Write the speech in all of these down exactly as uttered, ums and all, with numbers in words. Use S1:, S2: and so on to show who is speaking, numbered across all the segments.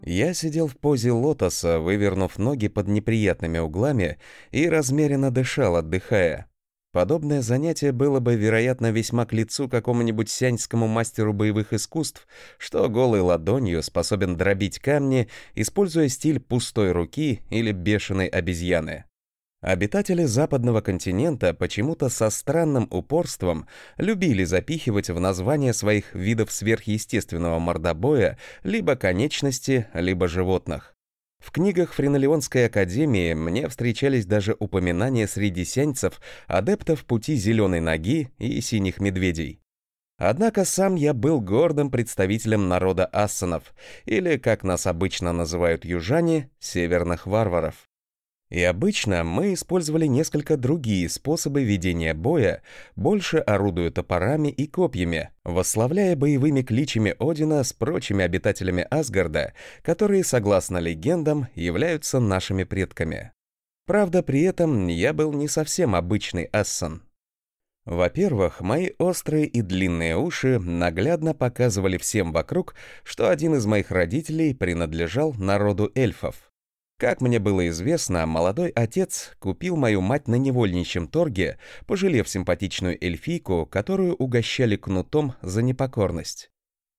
S1: Я сидел в позе лотоса, вывернув ноги под неприятными углами и размеренно дышал, отдыхая. Подобное занятие было бы, вероятно, весьма к лицу какому-нибудь сяньскому мастеру боевых искусств, что голой ладонью способен дробить камни, используя стиль пустой руки или бешеной обезьяны. Обитатели западного континента почему-то со странным упорством любили запихивать в название своих видов сверхъестественного мордобоя либо конечности, либо животных. В книгах Френолеонской академии мне встречались даже упоминания среди сяньцев адептов пути зеленой ноги и синих медведей. Однако сам я был гордым представителем народа ассанов, или, как нас обычно называют южане, северных варваров. И обычно мы использовали несколько другие способы ведения боя, больше орудуя топорами и копьями, восславляя боевыми кличами Одина с прочими обитателями Асгарда, которые, согласно легендам, являются нашими предками. Правда, при этом я был не совсем обычный ассан. Во-первых, мои острые и длинные уши наглядно показывали всем вокруг, что один из моих родителей принадлежал народу эльфов. Как мне было известно, молодой отец купил мою мать на невольничьем торге, пожалев симпатичную эльфийку, которую угощали кнутом за непокорность.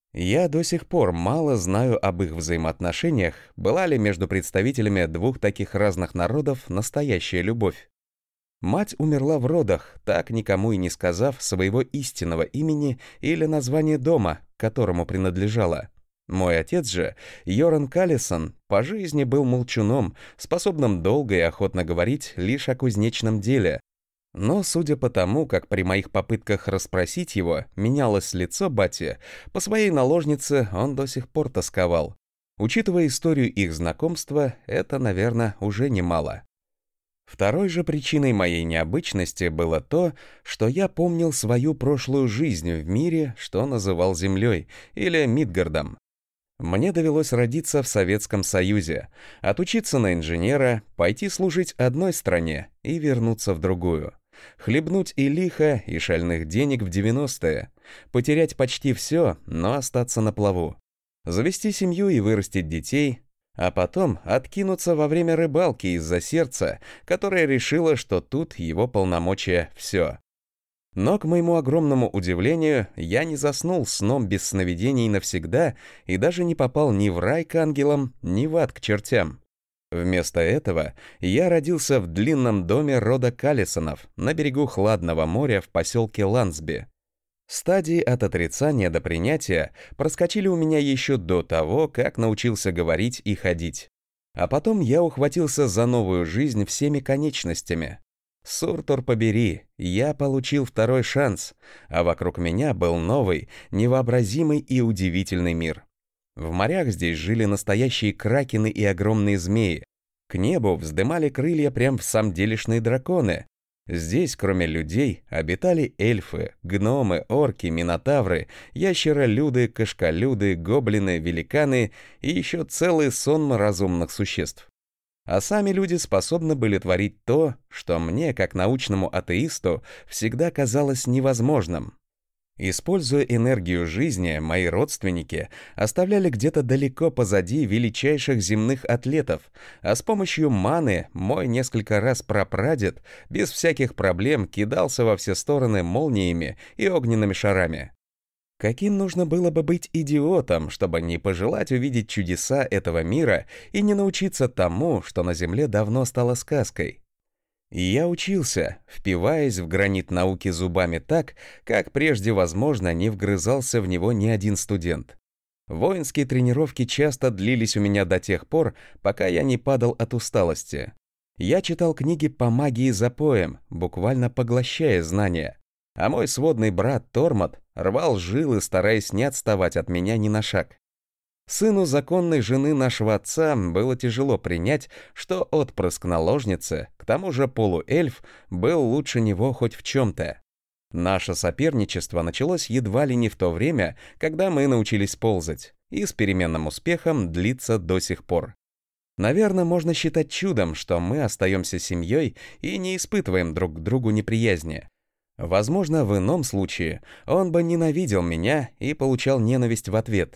S1: Я до сих пор мало знаю об их взаимоотношениях, была ли между представителями двух таких разных народов настоящая любовь. Мать умерла в родах, так никому и не сказав своего истинного имени или названия дома, которому принадлежала. Мой отец же, Йоран Калисон, по жизни был молчуном, способным долго и охотно говорить лишь о кузнечном деле. Но, судя по тому, как при моих попытках расспросить его менялось лицо бати, по своей наложнице он до сих пор тосковал. Учитывая историю их знакомства, это, наверное, уже немало. Второй же причиной моей необычности было то, что я помнил свою прошлую жизнь в мире, что называл Землей, или Мидгардом. Мне довелось родиться в Советском Союзе, отучиться на инженера, пойти служить одной стране и вернуться в другую. Хлебнуть и лихо, и шальных денег в девяностые. Потерять почти все, но остаться на плаву. Завести семью и вырастить детей, а потом откинуться во время рыбалки из-за сердца, которое решило, что тут его полномочия все. Но, к моему огромному удивлению, я не заснул сном без сновидений навсегда и даже не попал ни в рай к ангелам, ни в ад к чертям. Вместо этого я родился в длинном доме рода Калисонов на берегу Хладного моря в поселке Лансби. Стадии от отрицания до принятия проскочили у меня еще до того, как научился говорить и ходить. А потом я ухватился за новую жизнь всеми конечностями. Суртур побери, я получил второй шанс, а вокруг меня был новый, невообразимый и удивительный мир. В морях здесь жили настоящие кракены и огромные змеи. К небу вздымали крылья прям в самделишные драконы. Здесь, кроме людей, обитали эльфы, гномы, орки, минотавры, ящеролюды, кошколюды, гоблины, великаны и еще целый сонм разумных существ. А сами люди способны были творить то, что мне, как научному атеисту, всегда казалось невозможным. Используя энергию жизни, мои родственники оставляли где-то далеко позади величайших земных атлетов, а с помощью маны мой несколько раз прапрадед без всяких проблем кидался во все стороны молниями и огненными шарами. Каким нужно было бы быть идиотом, чтобы не пожелать увидеть чудеса этого мира и не научиться тому, что на Земле давно стало сказкой? И я учился, впиваясь в гранит науки зубами так, как прежде, возможно, не вгрызался в него ни один студент. Воинские тренировки часто длились у меня до тех пор, пока я не падал от усталости. Я читал книги по магии запоем, буквально поглощая знания. А мой сводный брат Тормот рвал жилы, стараясь не отставать от меня ни на шаг. Сыну законной жены нашего отца было тяжело принять, что отпрыск наложницы, к тому же полуэльф, был лучше него хоть в чем-то. Наше соперничество началось едва ли не в то время, когда мы научились ползать, и с переменным успехом длится до сих пор. Наверное, можно считать чудом, что мы остаемся семьей и не испытываем друг к другу неприязни. Возможно, в ином случае он бы ненавидел меня и получал ненависть в ответ.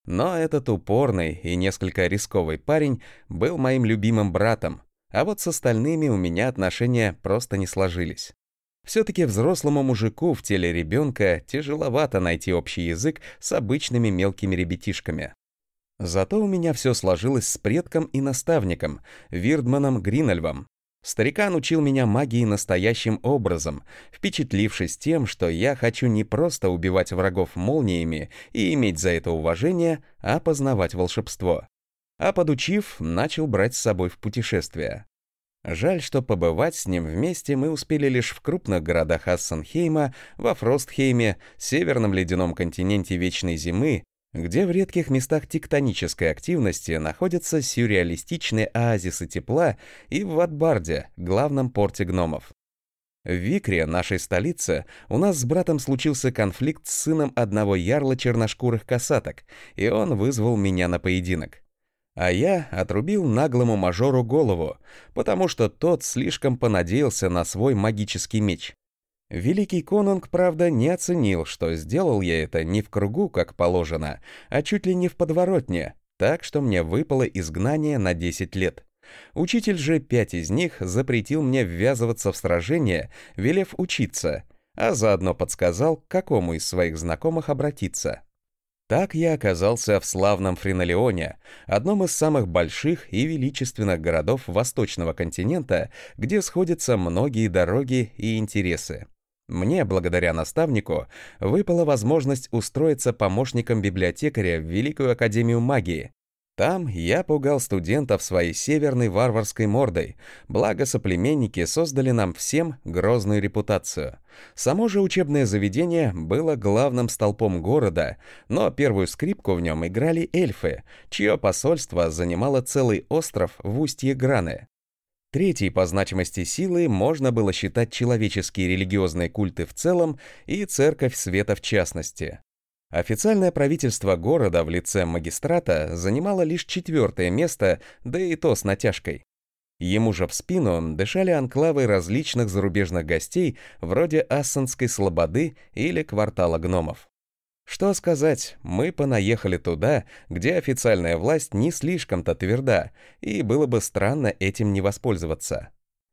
S1: Но этот упорный и несколько рисковый парень был моим любимым братом, а вот с остальными у меня отношения просто не сложились. Все-таки взрослому мужику в теле ребенка тяжеловато найти общий язык с обычными мелкими ребятишками. Зато у меня все сложилось с предком и наставником, Вирдманом Гринельвом. Старикан учил меня магии настоящим образом, впечатлившись тем, что я хочу не просто убивать врагов молниями и иметь за это уважение, а познавать волшебство. А подучив, начал брать с собой в путешествия. Жаль, что побывать с ним вместе мы успели лишь в крупных городах Ассенхейма, во Фростхейме, северном ледяном континенте Вечной Зимы, где в редких местах тектонической активности находятся сюрреалистичные оазисы тепла, и в Ватбарде, главном порте гномов. В Викре, нашей столице, у нас с братом случился конфликт с сыном одного ярла черношкурых косаток, и он вызвал меня на поединок. А я отрубил наглому мажору голову, потому что тот слишком понадеялся на свой магический меч. Великий конунг, правда, не оценил, что сделал я это не в кругу, как положено, а чуть ли не в подворотне, так что мне выпало изгнание на десять лет. Учитель же пять из них запретил мне ввязываться в сражения, велев учиться, а заодно подсказал, к какому из своих знакомых обратиться. Так я оказался в славном Фринолеоне, одном из самых больших и величественных городов Восточного континента, где сходятся многие дороги и интересы. Мне, благодаря наставнику, выпала возможность устроиться помощником библиотекаря в Великую Академию Магии. Там я пугал студентов своей северной варварской мордой, благо соплеменники создали нам всем грозную репутацию. Само же учебное заведение было главным столпом города, но первую скрипку в нем играли эльфы, чье посольство занимало целый остров в устье Граны. Третьей по значимости силой можно было считать человеческие религиозные культы в целом и Церковь Света в частности. Официальное правительство города в лице магистрата занимало лишь четвертое место, да и то с натяжкой. Ему же в спину дышали анклавы различных зарубежных гостей вроде Ассенской слободы или квартала гномов. Что сказать, мы понаехали туда, где официальная власть не слишком-то тверда, и было бы странно этим не воспользоваться.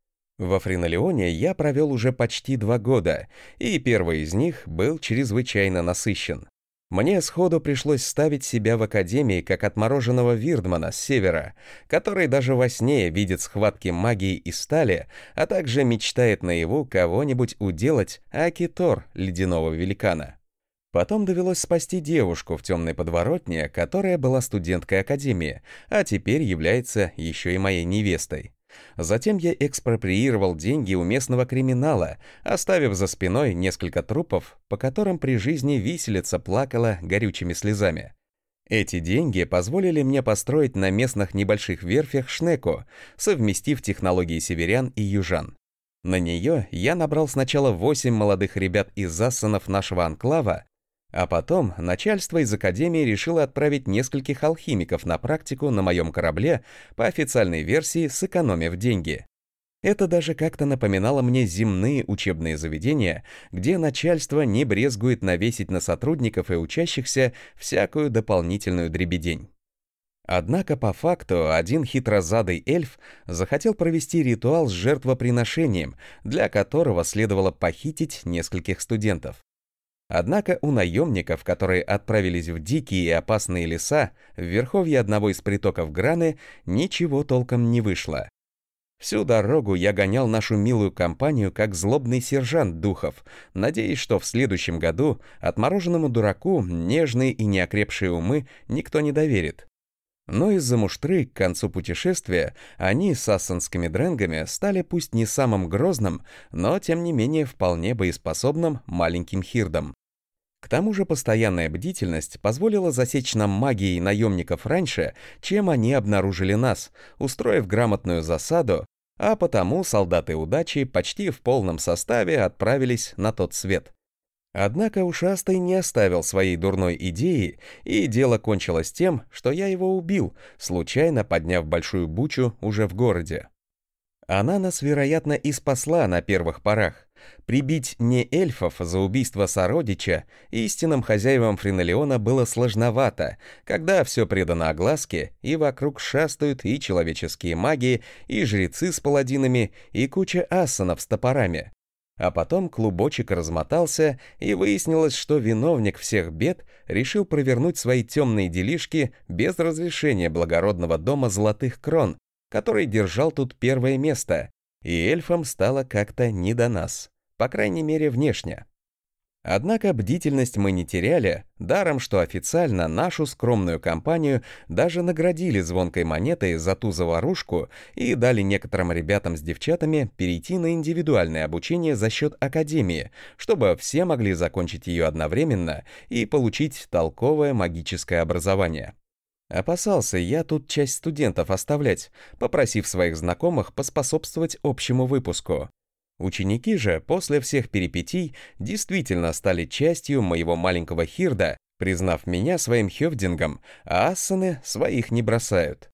S1: Во Фринолеоне я провел уже почти два года, и первый из них был чрезвычайно насыщен. Мне сходу пришлось ставить себя в академии как отмороженного Вирдмана с севера, который даже во сне видит схватки магии и стали, а также мечтает наяву кого-нибудь уделать Акитор, ледяного великана. Потом довелось спасти девушку в темной подворотне, которая была студенткой академии, а теперь является еще и моей невестой. Затем я экспроприировал деньги у местного криминала, оставив за спиной несколько трупов, по которым при жизни виселица плакала горючими слезами. Эти деньги позволили мне построить на местных небольших верфях шнеку, совместив технологии северян и южан. На нее я набрал сначала восемь молодых ребят из зассанов нашего анклава, а потом начальство из академии решило отправить нескольких алхимиков на практику на моем корабле по официальной версии, сэкономив деньги. Это даже как-то напоминало мне земные учебные заведения, где начальство не брезгует навесить на сотрудников и учащихся всякую дополнительную дребедень. Однако по факту один хитрозадый эльф захотел провести ритуал с жертвоприношением, для которого следовало похитить нескольких студентов. Однако у наемников, которые отправились в дикие и опасные леса, в верховье одного из притоков Граны, ничего толком не вышло. Всю дорогу я гонял нашу милую компанию как злобный сержант духов, надеясь, что в следующем году отмороженному дураку нежные и неокрепшие умы никто не доверит. Но из-за муштры к концу путешествия они с ассенскими дрэнгами стали пусть не самым грозным, но тем не менее вполне боеспособным маленьким хирдом. К тому же постоянная бдительность позволила засечь нам магией наемников раньше, чем они обнаружили нас, устроив грамотную засаду, а потому солдаты удачи почти в полном составе отправились на тот свет. Однако ушастый не оставил своей дурной идеи, и дело кончилось тем, что я его убил, случайно подняв большую бучу уже в городе. Она нас, вероятно, и спасла на первых порах, Прибить не эльфов за убийство сородича истинным хозяевам Френелиона было сложновато, когда все предано огласке, и вокруг шастают и человеческие маги, и жрецы с паладинами, и куча ассанов с топорами. А потом клубочек размотался, и выяснилось, что виновник всех бед решил провернуть свои темные делишки без разрешения благородного дома Золотых Крон, который держал тут первое место, и эльфам стало как-то не до нас, по крайней мере внешне. Однако бдительность мы не теряли, даром что официально нашу скромную компанию даже наградили звонкой монетой за ту заварушку и дали некоторым ребятам с девчатами перейти на индивидуальное обучение за счет академии, чтобы все могли закончить ее одновременно и получить толковое магическое образование. Опасался я тут часть студентов оставлять, попросив своих знакомых поспособствовать общему выпуску. Ученики же после всех перипетий действительно стали частью моего маленького хирда, признав меня своим хёвдингом, а ассаны своих не бросают.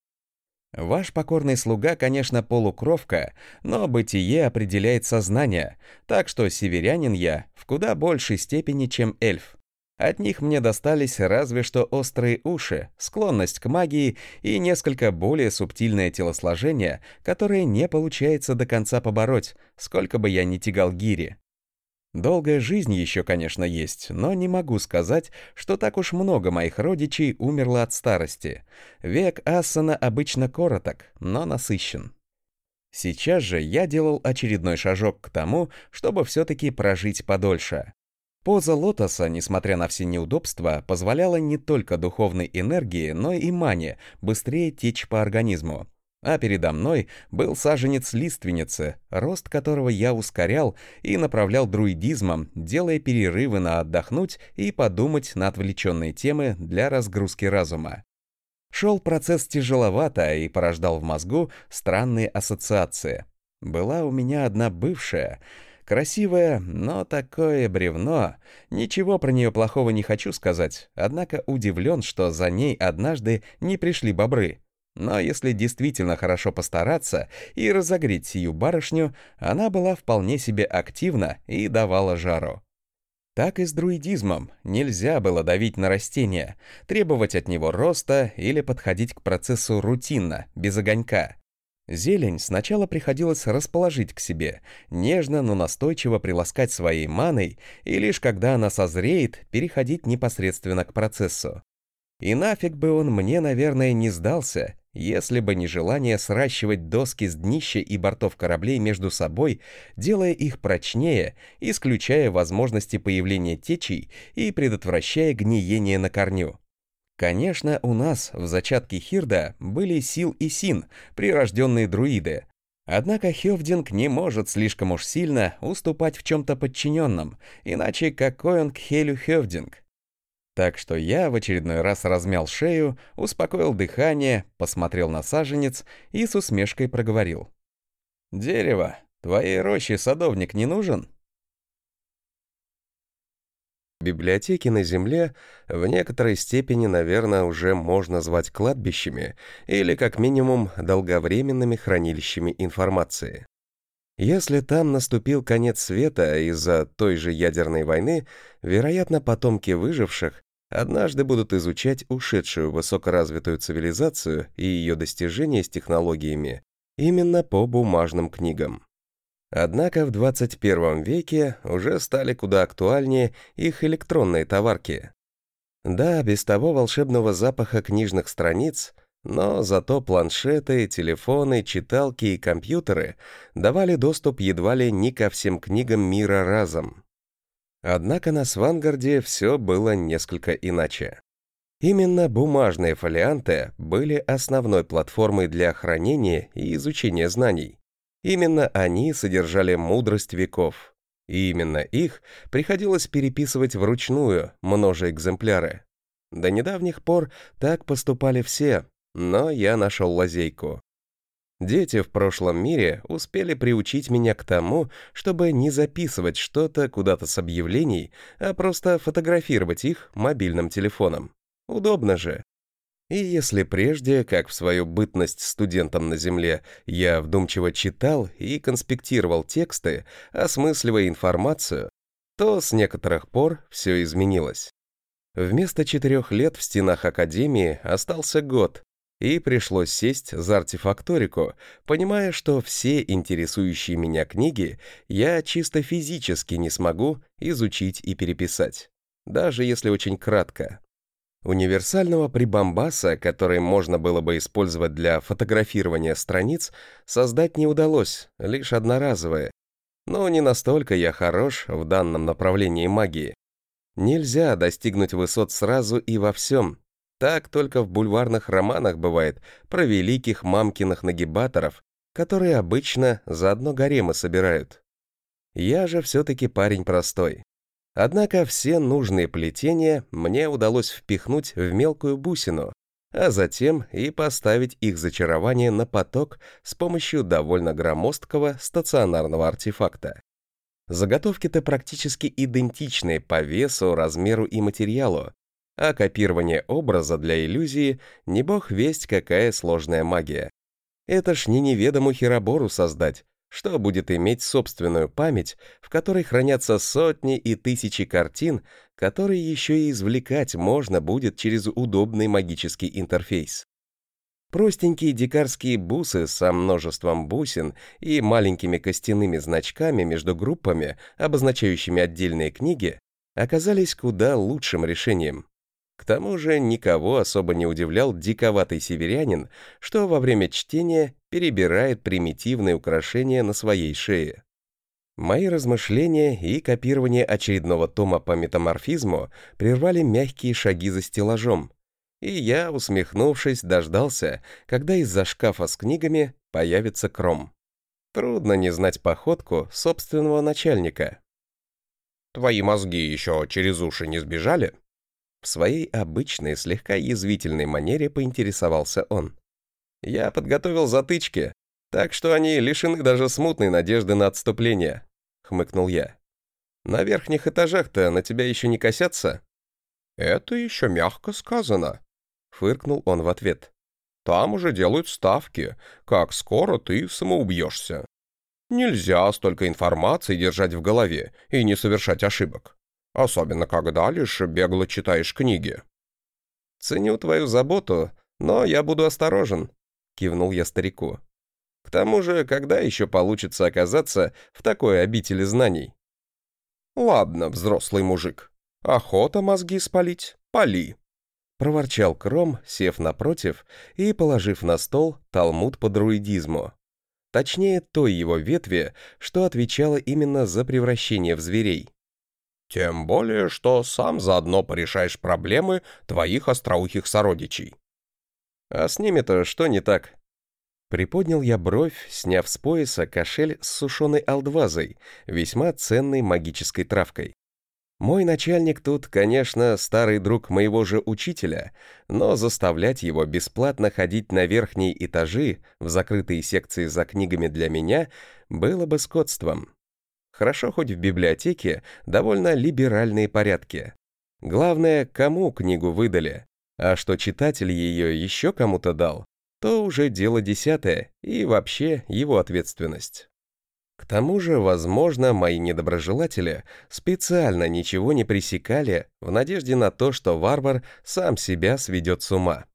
S1: Ваш покорный слуга, конечно, полукровка, но бытие определяет сознание, так что северянин я в куда большей степени, чем эльф. От них мне достались разве что острые уши, склонность к магии и несколько более субтильное телосложение, которое не получается до конца побороть, сколько бы я ни тягал гири. Долгая жизнь еще, конечно, есть, но не могу сказать, что так уж много моих родичей умерло от старости. Век ассана обычно короток, но насыщен. Сейчас же я делал очередной шажок к тому, чтобы все-таки прожить подольше. Поза лотоса, несмотря на все неудобства, позволяла не только духовной энергии, но и мане быстрее течь по организму. А передо мной был саженец лиственницы, рост которого я ускорял и направлял друидизмом, делая перерывы на отдохнуть и подумать на отвлеченные темы для разгрузки разума. Шел процесс тяжеловато и порождал в мозгу странные ассоциации. Была у меня одна бывшая... Красивое, но такое бревно. Ничего про нее плохого не хочу сказать, однако удивлен, что за ней однажды не пришли бобры. Но если действительно хорошо постараться и разогреть сию барышню, она была вполне себе активна и давала жару. Так и с друидизмом. Нельзя было давить на растение, требовать от него роста или подходить к процессу рутинно, без огонька. Зелень сначала приходилось расположить к себе, нежно, но настойчиво приласкать своей маной, и лишь когда она созреет, переходить непосредственно к процессу. И нафиг бы он мне, наверное, не сдался, если бы не желание сращивать доски с днища и бортов кораблей между собой, делая их прочнее, исключая возможности появления течей и предотвращая гниение на корню. Конечно, у нас в зачатке Хирда были Сил и Син, прирожденные друиды. Однако Хёвдинг не может слишком уж сильно уступать в чем-то подчиненном, иначе какой он к Хелю Хёвдинг? Так что я в очередной раз размял шею, успокоил дыхание, посмотрел на саженец и с усмешкой проговорил. «Дерево, твоей роще садовник не нужен?»
S2: Библиотеки на Земле в некоторой степени, наверное, уже можно звать кладбищами или, как минимум, долговременными хранилищами информации. Если там наступил конец света из-за той же ядерной войны, вероятно, потомки выживших однажды будут изучать ушедшую высокоразвитую цивилизацию и ее достижения с технологиями именно по бумажным книгам. Однако в двадцать первом веке уже стали куда актуальнее их электронные товарки. Да, без того волшебного запаха книжных страниц, но зато планшеты, телефоны, читалки и компьютеры давали доступ едва ли не ко всем книгам мира разом. Однако на Свангарде все было несколько иначе. Именно бумажные фолианты были основной платформой для хранения и изучения знаний. Именно они содержали мудрость веков, и именно их приходилось переписывать вручную, множа экземпляры. До недавних пор так поступали все, но я нашел лазейку. Дети в прошлом мире успели приучить меня к тому, чтобы не записывать что-то куда-то с объявлений, а просто фотографировать их мобильным телефоном. Удобно же. И если прежде, как в свою бытность студентом на Земле, я вдумчиво читал и конспектировал тексты, осмысливая информацию, то с некоторых пор все изменилось. Вместо четырех лет в стенах Академии остался год, и пришлось сесть за артефакторику, понимая, что все интересующие меня книги я чисто физически не смогу изучить и переписать, даже если очень кратко. Универсального прибамбаса, который можно было бы использовать для фотографирования страниц, создать не удалось, лишь одноразовые. Но не настолько я хорош в данном направлении магии. Нельзя достигнуть высот сразу и во всем. Так только в бульварных романах бывает про великих мамкиных нагибаторов, которые обычно заодно гаремы собирают. Я же все-таки парень простой. Однако все нужные плетения мне удалось впихнуть в мелкую бусину, а затем и поставить их зачарование на поток с помощью довольно громоздкого стационарного артефакта. Заготовки-то практически идентичны по весу, размеру и материалу, а копирование образа для иллюзии не бог весть какая сложная магия. Это ж не неведому херобору создать, что будет иметь собственную память, в которой хранятся сотни и тысячи картин, которые еще и извлекать можно будет через удобный магический интерфейс. Простенькие дикарские бусы со множеством бусин и маленькими костяными значками между группами, обозначающими отдельные книги, оказались куда лучшим решением. К тому же никого особо не удивлял диковатый северянин, что во время чтения перебирает примитивные украшения на своей шее. Мои размышления и копирование очередного тома по метаморфизму прервали мягкие шаги за стеллажом, и я, усмехнувшись, дождался, когда из-за шкафа с книгами появится Кром. Трудно не знать походку собственного начальника. «Твои мозги еще через уши не сбежали?» В своей обычной, слегка язвительной манере поинтересовался он. «Я подготовил затычки, так что они лишены даже смутной надежды на отступление», — хмыкнул я. «На верхних этажах-то на тебя еще не косятся?» «Это еще мягко сказано», — фыркнул он в ответ. «Там уже делают ставки, как скоро ты самоубьешься. Нельзя столько информации держать в голове и не совершать ошибок. Особенно, когда лишь бегло читаешь книги». «Ценю твою заботу, но я буду осторожен», — кивнул я старику. «К тому же, когда еще получится оказаться в такой обители знаний?» «Ладно, взрослый мужик, охота мозги спалить, пали», — проворчал Кром, сев напротив и положив на стол талмуд по друидизму. Точнее, той его ветви, что отвечала именно за превращение в зверей. «Тем более, что сам заодно порешаешь проблемы твоих остроухих сородичей». «А с ними-то что не так?» Приподнял я бровь, сняв с пояса кошель с сушеной алдвазой, весьма ценной магической травкой. Мой начальник тут, конечно, старый друг моего же учителя, но заставлять его бесплатно ходить на верхние этажи в закрытые секции за книгами для меня было бы скотством. Хорошо, хоть в библиотеке довольно либеральные порядки. Главное, кому книгу выдали, а что читатель ее еще кому-то дал, то уже дело десятое и вообще его ответственность. К тому же, возможно, мои недоброжелатели специально ничего не пресекали в надежде на то, что варвар сам себя сведет с ума.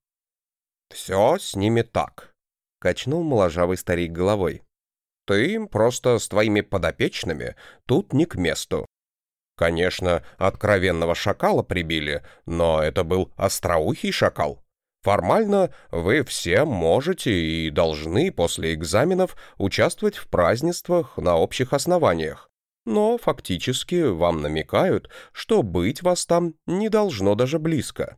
S2: «Все с ними так», — качнул моложавый старик головой. «Ты им просто с твоими подопечными тут не к месту. Конечно, откровенного шакала прибили, но это был остроухий шакал. Формально вы все можете и должны после экзаменов участвовать в празднествах на общих основаниях, но фактически вам намекают, что быть вас там не должно даже близко».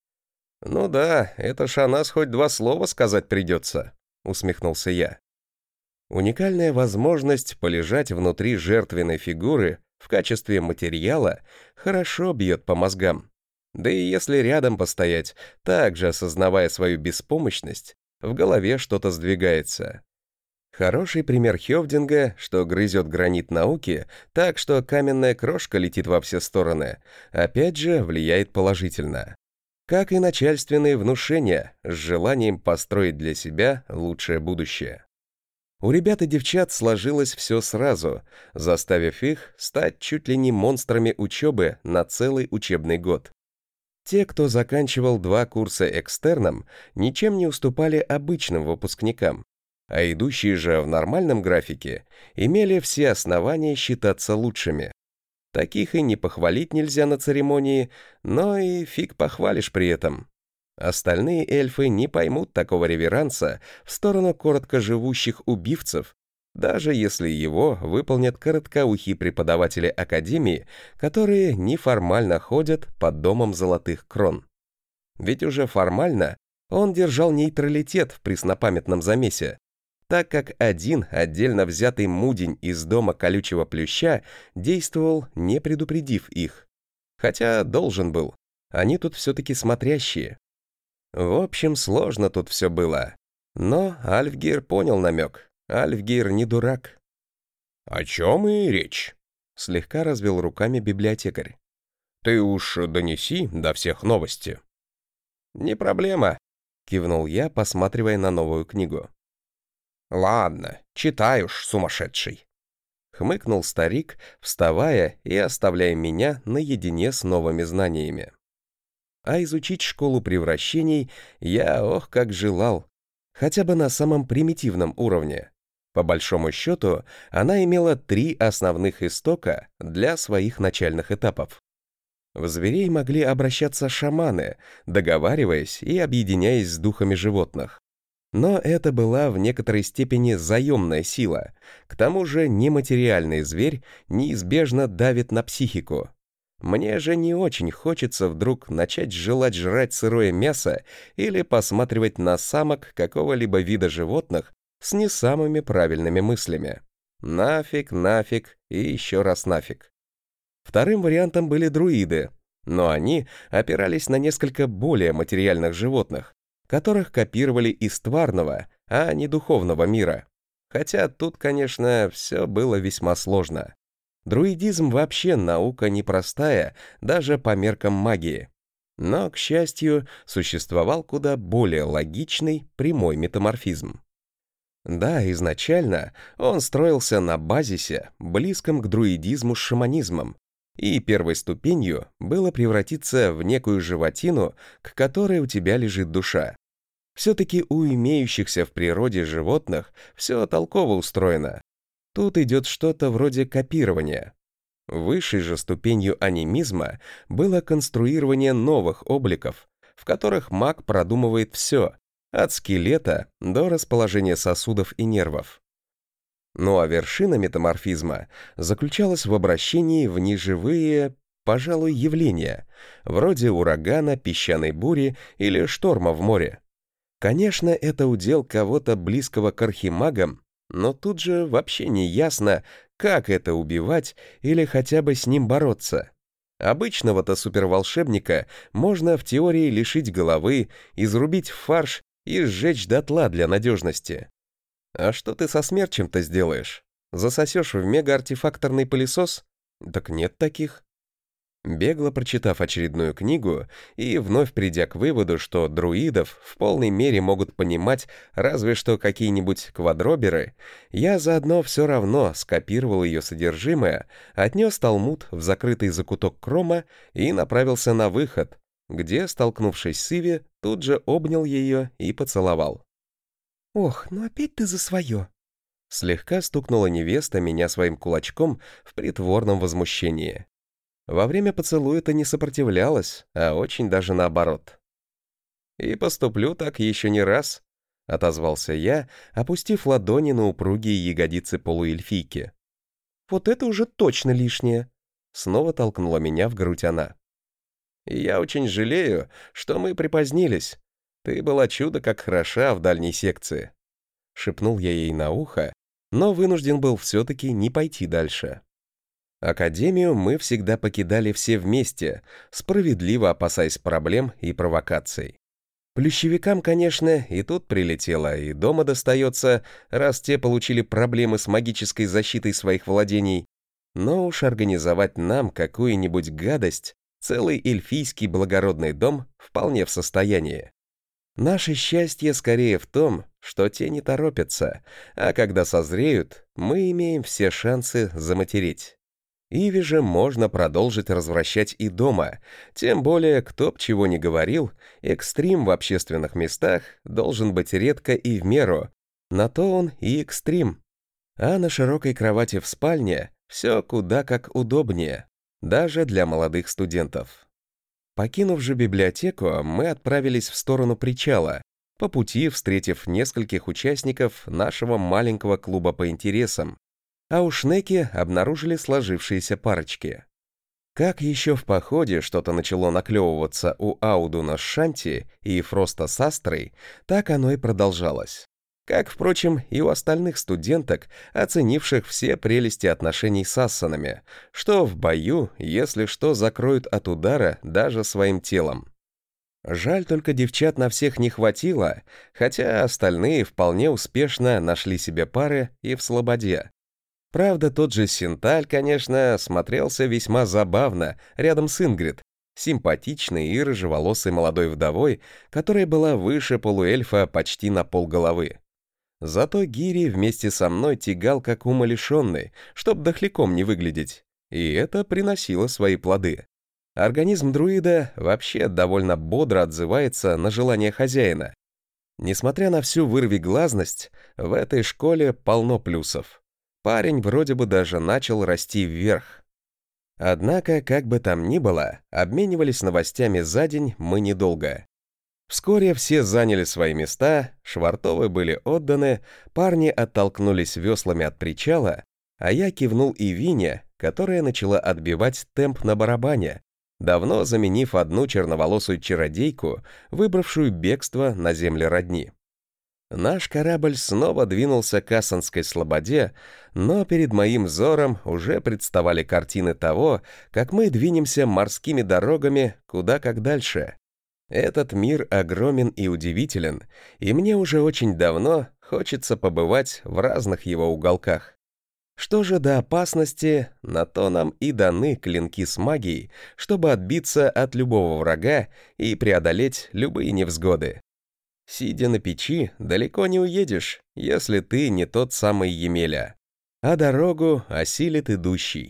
S2: «Ну да, это ж о нас хоть два слова сказать придется», — усмехнулся я. Уникальная возможность полежать внутри жертвенной фигуры в качестве материала хорошо бьет по мозгам. Да и если рядом постоять, также осознавая свою беспомощность, в голове что-то сдвигается. Хороший пример Хёвдинга, что грызет гранит науки так, что каменная крошка летит во все стороны, опять же влияет положительно. как и начальственные внушения с желанием построить для себя лучшее будущее. У ребят и девчат сложилось все сразу, заставив их стать чуть ли не монстрами учебы на целый учебный год. Те, кто заканчивал два курса экстерном, ничем не уступали обычным выпускникам, а идущие же в нормальном графике имели все основания считаться лучшими. Таких и не похвалить нельзя на церемонии, но и фиг похвалишь при этом. Остальные эльфы не поймут такого реверанса в сторону короткоживущих убивцев, даже если его выполнят короткоухие преподаватели Академии, которые неформально ходят под домом золотых крон. Ведь уже формально он держал нейтралитет в преснопамятном замесе, так как один отдельно взятый мудень из дома колючего плюща действовал, не предупредив их. Хотя должен был, они тут все-таки смотрящие. В общем, сложно тут все было. Но Альфгейр понял намек. Альфгейр не дурак.
S3: «О чем и речь?»
S2: — слегка развел руками библиотекарь.
S3: «Ты уж донеси до всех новости».
S2: «Не проблема», — кивнул я, посматривая на новую книгу.
S3: «Ладно, читай уж, сумасшедший»,
S2: — хмыкнул старик, вставая и оставляя меня наедине с новыми знаниями. А изучить школу превращений я, ох, как желал, хотя бы на самом примитивном уровне. По большому счету, она имела три основных истока для своих начальных этапов. В зверей могли обращаться шаманы, договариваясь и объединяясь с духами животных. Но это была в некоторой степени заемная сила, к тому же нематериальный зверь неизбежно давит на психику. Мне же не очень хочется вдруг начать желать жрать сырое мясо или посматривать на самок какого-либо вида животных с не самыми правильными мыслями. Нафиг, нафиг и еще раз нафиг. Вторым вариантом были друиды, но они опирались на несколько более материальных животных, которых копировали из тварного, а не духовного мира. Хотя тут, конечно, все было весьма сложно. Друидизм вообще наука непростая, даже по меркам магии. Но, к счастью, существовал куда более логичный прямой метаморфизм. Да, изначально он строился на базисе, близком к друидизму с шаманизмом, и первой ступенью было превратиться в некую животину, к которой у тебя лежит душа. Все-таки у имеющихся в природе животных все толково устроено. Тут идет что-то вроде копирования. Высшей же ступенью анимизма было конструирование новых обликов, в которых маг продумывает все, от скелета до расположения сосудов и нервов. Ну а вершина метаморфизма заключалась в обращении в неживые, пожалуй, явления, вроде урагана, песчаной бури или шторма в море. Конечно, это удел кого-то близкого к архимагам, но тут же вообще не ясно, как это убивать или хотя бы с ним бороться. Обычного-то суперволшебника можно в теории лишить головы, изрубить в фарш и сжечь дотла для надежности. А что ты со смерчем-то сделаешь? Засосешь в мега-артефакторный пылесос? Так нет таких. Бегло прочитав очередную книгу и вновь придя к выводу, что друидов в полной мере могут понимать разве что какие-нибудь квадроберы, я заодно все равно скопировал ее содержимое, отнес талмуд в закрытый закуток крома и направился на выход, где, столкнувшись с Иви, тут же обнял ее и поцеловал.
S4: «Ох, ну опять ты за свое!»
S2: Слегка стукнула невеста меня своим кулачком в притворном возмущении. Во время поцелуя-то не сопротивлялась, а очень даже наоборот. «И поступлю так еще не раз», — отозвался я, опустив ладони на упругие ягодицы полуэльфийки.
S4: «Вот это уже точно лишнее»,
S2: — снова толкнула меня в грудь она. «И я очень жалею, что мы припозднились. Ты была чудо как хороша в дальней секции», — шепнул я ей на ухо, но вынужден был все-таки не пойти дальше. Академию мы всегда покидали все вместе, справедливо опасаясь проблем и провокаций. Плющевикам, конечно, и тут прилетело, и дома достается, раз те получили проблемы с магической защитой своих владений. Но уж организовать нам какую-нибудь гадость Целый эльфийский благородный дом вполне в состоянии. Наше счастье скорее в том, что те не торопятся, а когда созреют, мы имеем все шансы заматереть. Иви же можно продолжить развращать и дома, тем более, кто б чего ни говорил, экстрим в общественных местах должен быть редко и в меру, на то он и экстрим. А на широкой кровати в спальне все куда как удобнее, даже для молодых студентов. Покинув же библиотеку, мы отправились в сторону причала, по пути встретив нескольких участников нашего маленького клуба по интересам, а у Шнеки обнаружили сложившиеся парочки. Как еще в походе что-то начало наклевываться у Аудуна с Шанти и Фроста с Астрой, так оно и продолжалось. Как, впрочем, и у остальных студенток, оценивших все прелести отношений с ассанами, что в бою, если что, закроют от удара даже своим телом. Жаль, только девчат на всех не хватило, хотя остальные вполне успешно нашли себе пары и в слободе. Правда, тот же Синталь, конечно, смотрелся весьма забавно рядом с Ингрид, симпатичной и рыжеволосой молодой вдовой, которая была выше полуэльфа почти на полголовы. Зато Гири вместе со мной тягал как умалишенный, чтоб дохляком не выглядеть, и это приносило свои плоды. Организм друида вообще довольно бодро отзывается на желание хозяина. Несмотря на всю вырвиглазность, в этой школе полно плюсов. Парень вроде бы даже начал расти вверх. Однако, как бы там ни было, обменивались новостями за день мы недолго. Вскоре все заняли свои места, швартовы были отданы, парни оттолкнулись веслами от причала, а я кивнул Ивине, которая начала отбивать темп на барабане, давно заменив одну черноволосую чародейку, выбравшую бегство на земле родни. Наш корабль снова двинулся к Ассанской слободе, но перед моим взором уже представали картины того, как мы двинемся морскими дорогами куда как дальше. Этот мир огромен и удивителен, и мне уже очень давно хочется побывать в разных его уголках. Что же до опасности, на то нам и даны клинки с магией, чтобы отбиться от любого врага и преодолеть любые невзгоды. Сидя на печи, далеко не уедешь, если ты не тот самый Емеля, а дорогу осилит идущий.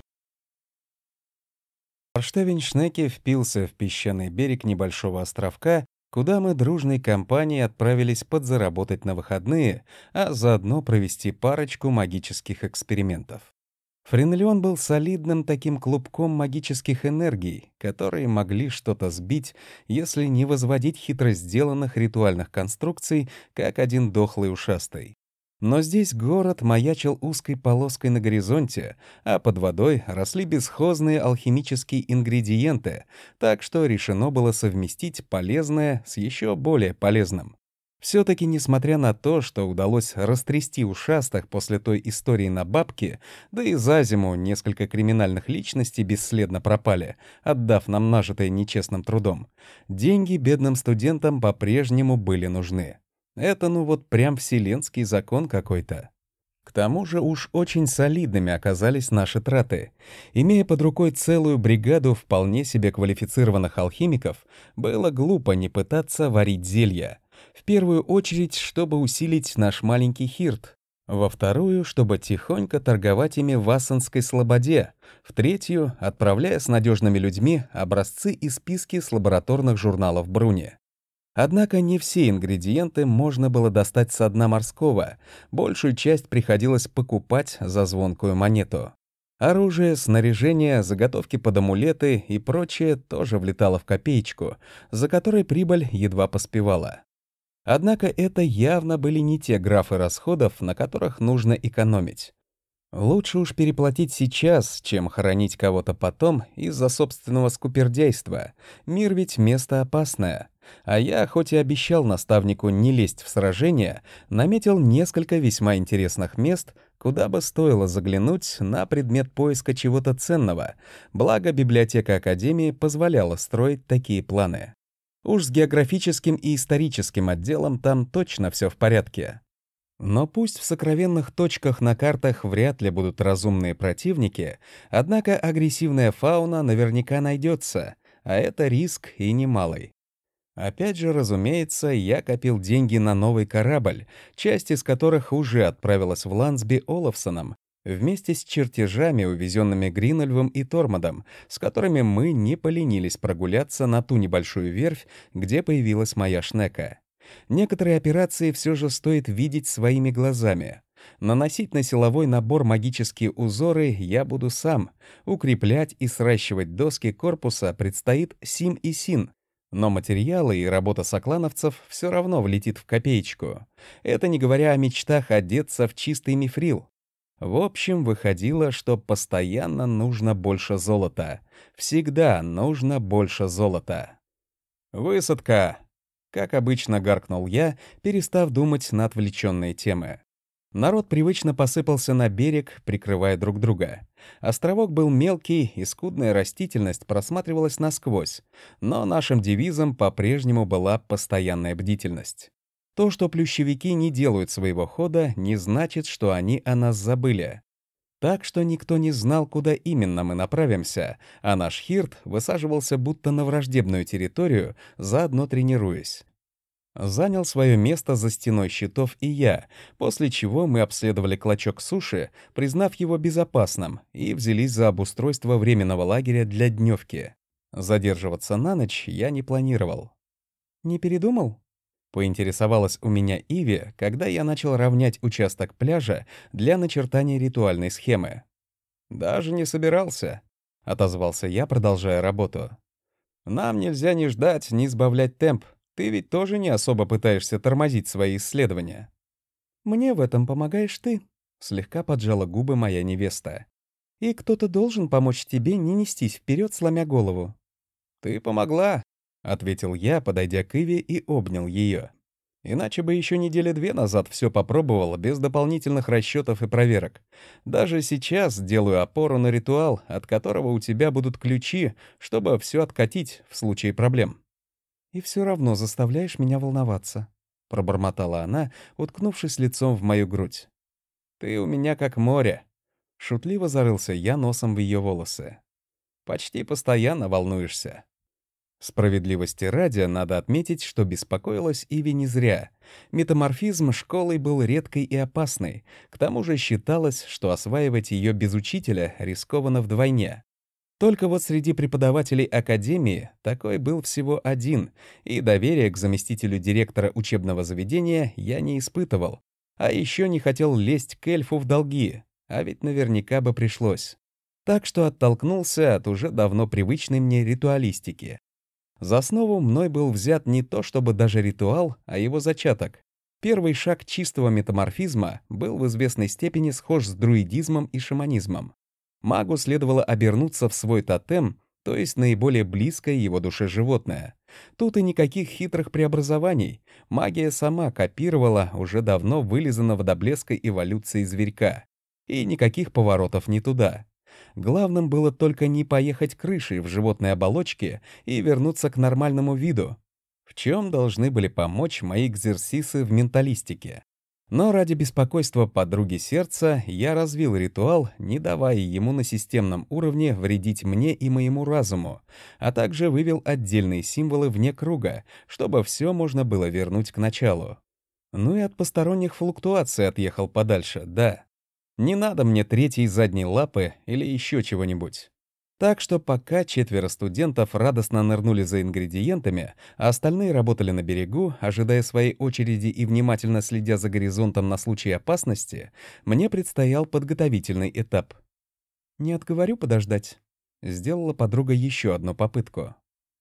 S1: Форштевень Шнеки впился в песчаный берег небольшого островка, куда мы дружной компанией отправились подзаработать на выходные, а заодно провести парочку магических экспериментов. Френлион был солидным таким клубком магических энергий, которые могли что-то сбить, если не возводить хитро сделанных ритуальных конструкций, как один дохлый ушастый. Но здесь город маячил узкой полоской на горизонте, а под водой росли бесхозные алхимические ингредиенты, так что решено было совместить полезное с еще более полезным. Все-таки, несмотря на то, что удалось растрясти ушастых после той истории на бабке, да и за зиму несколько криминальных личностей бесследно пропали, отдав нам нажитое нечестным трудом, деньги бедным студентам по-прежнему были нужны. Это ну вот прям вселенский закон какой-то. К тому же уж очень солидными оказались наши траты. Имея под рукой целую бригаду вполне себе квалифицированных алхимиков, было глупо не пытаться варить зелья. В первую очередь, чтобы усилить наш маленький хирт. Во вторую, чтобы тихонько торговать ими в Ассанской слободе. В третью, отправляя с надежными людьми образцы и списки с лабораторных журналов Бруни. Однако не все ингредиенты можно было достать со дна морского, большую часть приходилось покупать за звонкую монету. Оружие, снаряжение, заготовки под амулеты и прочее тоже влетало в копеечку, за которой прибыль едва поспевала. Однако это явно были не те графы расходов, на которых нужно экономить. Лучше уж переплатить сейчас, чем хоронить кого-то потом из-за собственного скупердяйства. Мир ведь место опасное. А я, хоть и обещал наставнику не лезть в сражения, наметил несколько весьма интересных мест, куда бы стоило заглянуть на предмет поиска чего-то ценного, благо библиотека Академии позволяла строить такие планы. Уж с географическим и историческим отделом там точно все в порядке. Но пусть в сокровенных точках на картах вряд ли будут разумные противники, однако агрессивная фауна наверняка найдется, а это риск и немалый. Опять же, разумеется, я копил деньги на новый корабль, часть из которых уже отправилась в Лансби Олафсоном, вместе с чертежами, увезенными Гринольвом и Тормодом, с которыми мы не поленились прогуляться на ту небольшую верфь, где появилась моя шнека. Некоторые операции все же стоит видеть своими глазами. Наносить на силовой набор магические узоры я буду сам, укреплять и сращивать доски корпуса предстоит Сим и Син. Но материалы и работа соклановцев все равно влетит в копеечку. Это не говоря о мечтах одеться в чистый мифрил. В общем, выходило, что постоянно нужно больше золота. Всегда нужно больше золота. «Высадка!» — как обычно гаркнул я, перестав думать на отвлеченные темы. Народ привычно посыпался на берег, прикрывая друг друга. Островок был мелкий, и скудная растительность просматривалась насквозь, но нашим девизом по-прежнему была постоянная бдительность. То, что плющевики не делают своего хода, не значит, что они о нас забыли. Так что никто не знал, куда именно мы направимся, а наш Хирт высаживался будто на враждебную территорию, заодно тренируясь. Занял свое место за стеной щитов и я, после чего мы обследовали клочок суши, признав его безопасным, и взялись за обустройство временного лагеря для дневки. Задерживаться на ночь я не планировал. «Не передумал?» — поинтересовалась у меня Иви, когда я начал равнять участок пляжа для начертания ритуальной схемы. «Даже не собирался», — отозвался я, продолжая работу. «Нам нельзя ни ждать, ни сбавлять темп. Ты ведь тоже не особо пытаешься тормозить свои исследования».
S4: «Мне в этом помогаешь ты», — слегка поджала губы моя невеста. «И кто-то должен помочь тебе не нестись вперед, сломя голову».
S1: «Ты помогла», — ответил я, подойдя к Иве и обнял ее. «Иначе бы еще недели две назад все попробовал без дополнительных расчетов и проверок. Даже сейчас делаю опору на ритуал, от которого у тебя будут ключи, чтобы все откатить в случае проблем».
S4: «И все равно заставляешь меня волноваться», — пробормотала она, уткнувшись лицом в мою грудь.
S1: «Ты у меня как море», — шутливо зарылся я носом в ее волосы. «Почти постоянно волнуешься». Справедливости ради, надо отметить, что беспокоилась Иви не зря. Метаморфизм школой был редкой и опасной, к тому же считалось, что осваивать ее без учителя рискованно вдвойне. Только вот среди преподавателей академии такой был всего один, и доверия к заместителю директора учебного заведения я не испытывал. А еще не хотел лезть к эльфу в долги, а ведь наверняка бы пришлось. Так что оттолкнулся от уже давно привычной мне ритуалистики. За основу мной был взят не то чтобы даже ритуал, а его зачаток. Первый шаг чистого метаморфизма был в известной степени схож с друидизмом и шаманизмом. Магу следовало обернуться в свой тотем, то есть наиболее близкое его душе животное. Тут и никаких хитрых преобразований. Магия сама копировала уже давно вылизанного до блеска эволюции зверька. И никаких поворотов не туда. Главным было только не поехать крышей в животной оболочке и вернуться к нормальному виду, в чем должны были помочь мои экзерсисы в менталистике. Но ради беспокойства подруги сердца я развил ритуал, не давая ему на системном уровне вредить мне и моему разуму, а также вывел отдельные символы вне круга, чтобы все можно было вернуть к началу. Ну и от посторонних флуктуаций отъехал подальше, да. Не надо мне третьей задней лапы или еще чего-нибудь. Так что пока четверо студентов радостно нырнули за ингредиентами, а остальные работали на берегу, ожидая своей очереди и внимательно следя за горизонтом на случай опасности, мне предстоял подготовительный этап.
S4: «Не отговорю подождать?» — сделала подруга еще одну попытку.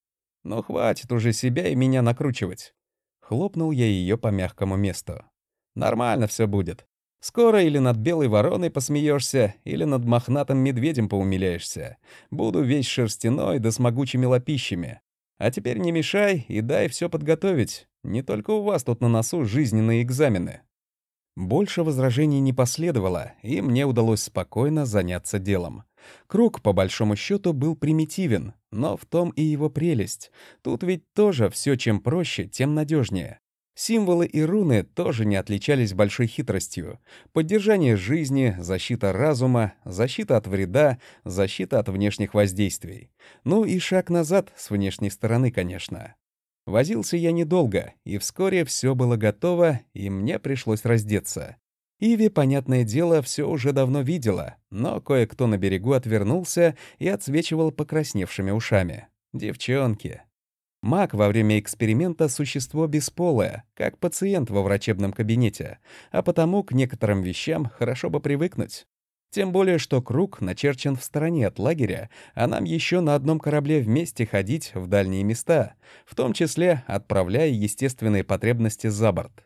S1: «Ну хватит уже себя и меня накручивать!» Хлопнул я ее по мягкому месту. «Нормально все будет. Скоро или над белой вороной посмеешься, или над мохнатым медведем поумиляешься. Буду весь шерстяной да с могучими лапищами. А теперь не мешай и дай все подготовить. Не только у вас тут на носу жизненные экзамены». Больше возражений не последовало, и мне удалось спокойно заняться делом. Круг, по большому счету, был примитивен, но в том и его прелесть. Тут ведь тоже все чем проще, тем надежнее.
S4: Символы и руны тоже не отличались большой хитростью. Поддержание жизни, защита разума, защита от вреда, защита от внешних воздействий. Ну и шаг назад с внешней стороны, конечно. Возился я недолго, и вскоре все было готово, и мне пришлось раздеться. Иви, понятное дело, все уже давно видела, но кое-кто на берегу отвернулся и отсвечивал покрасневшими ушами. Девчонки. Маг во время эксперимента — существо бесполое, как пациент во врачебном кабинете, а потому к некоторым вещам хорошо бы привыкнуть. Тем более, что круг начерчен в стороне от лагеря, а нам еще на одном корабле вместе ходить в дальние места, в том числе отправляя естественные потребности за борт.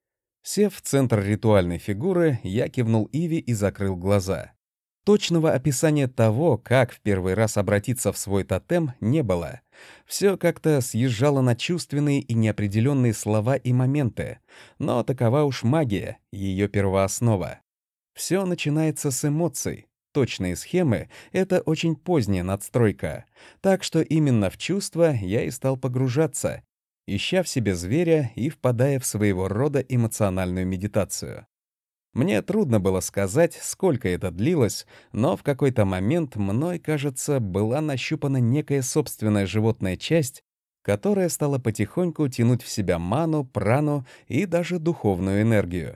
S4: Сев в центр ритуальной фигуры, я кивнул Иви и закрыл глаза. Точного описания того, как в первый раз обратиться в свой тотем, не было. Все как-то съезжало на чувственные и неопределенные слова и моменты, но такова уж магия, ее первооснова. Все начинается с эмоций. Точные схемы — это очень поздняя надстройка, так что именно в чувства я и стал погружаться, ища в себе зверя и впадая в своего рода эмоциональную медитацию. Мне трудно было сказать, сколько это длилось, но в какой-то момент мной, кажется, была нащупана некая собственная животная часть, которая стала потихоньку тянуть в себя ману, прану и даже духовную энергию.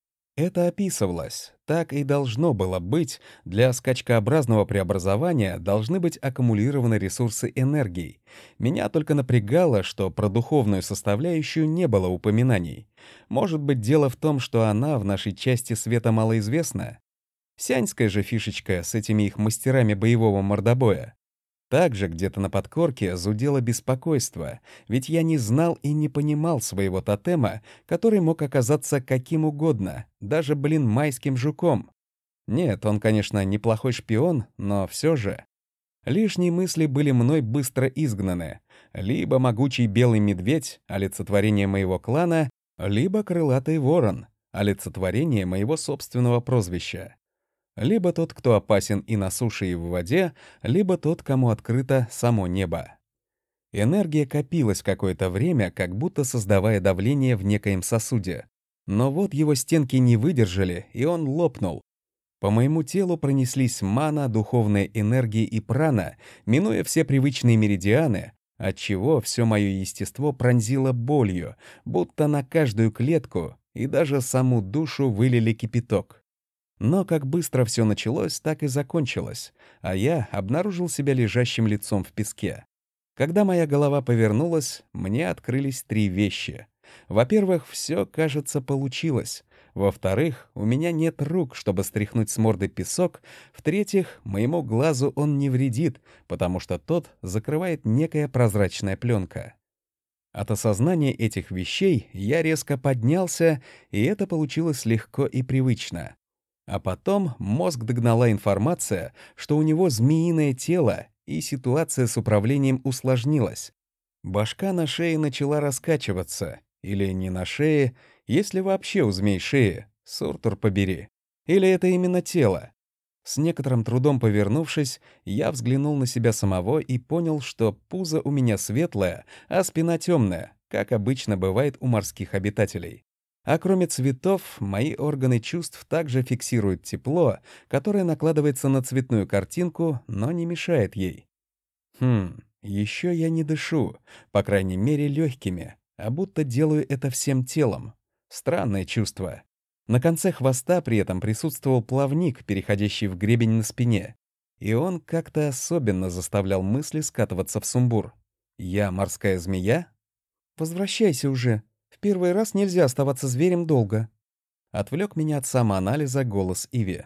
S4: Это описывалось. Так и должно было быть. Для скачкообразного преобразования должны быть аккумулированы ресурсы энергии. Меня только напрягало, что про духовную составляющую не было упоминаний. Может быть, дело в том, что она в нашей части света малоизвестна? Сяньская же фишечка с этими их мастерами боевого мордобоя. Также где-то на подкорке зудело беспокойство, ведь я не знал и не понимал своего тотема, который мог оказаться каким угодно, даже, блин, майским жуком. Нет, он, конечно, неплохой шпион, но все же. Лишние мысли были мной быстро изгнаны. Либо могучий белый медведь, олицетворение моего клана, либо крылатый ворон, олицетворение моего собственного прозвища. Либо тот, кто опасен и на суше, и в воде, либо тот, кому открыто само небо. Энергия копилась какое-то время, как будто создавая давление в некоем сосуде. Но вот его стенки не выдержали, и он лопнул. По моему телу пронеслись мана, духовная энергия и прана, минуя все привычные меридианы, отчего все мое естество пронзило болью, будто на каждую клетку и даже саму душу вылили кипяток. Но как быстро все началось, так и закончилось, а я обнаружил себя лежащим лицом в песке. Когда моя голова повернулась, мне открылись три вещи. Во-первых, все, кажется, получилось. Во-вторых, у меня нет рук, чтобы стряхнуть с морды песок. В-третьих, моему глазу он не вредит, потому что тот закрывает некая прозрачная пленка. От осознания этих вещей я резко поднялся, и это получилось легко и привычно. А потом мозг догнала информация, что у него змеиное тело, и ситуация с управлением усложнилась. Башка на шее начала раскачиваться. Или не на шее, если вообще у змей шея, Суртур побери. Или это именно тело. С некоторым трудом повернувшись, я взглянул на себя самого и понял, что пузо у меня светлое, а спина темная, как обычно бывает у морских обитателей. А кроме цветов, мои органы чувств также фиксируют тепло, которое накладывается на цветную картинку, но не мешает ей. Хм, еще я не дышу, по крайней мере, легкими, а будто делаю это всем телом. Странное чувство. На конце хвоста при этом присутствовал плавник, переходящий в гребень на спине. И он как-то особенно заставлял мысли скатываться в сумбур. Я морская змея? Возвращайся уже. В первый раз нельзя оставаться зверем долго. Отвлек меня от самоанализа голос Иви.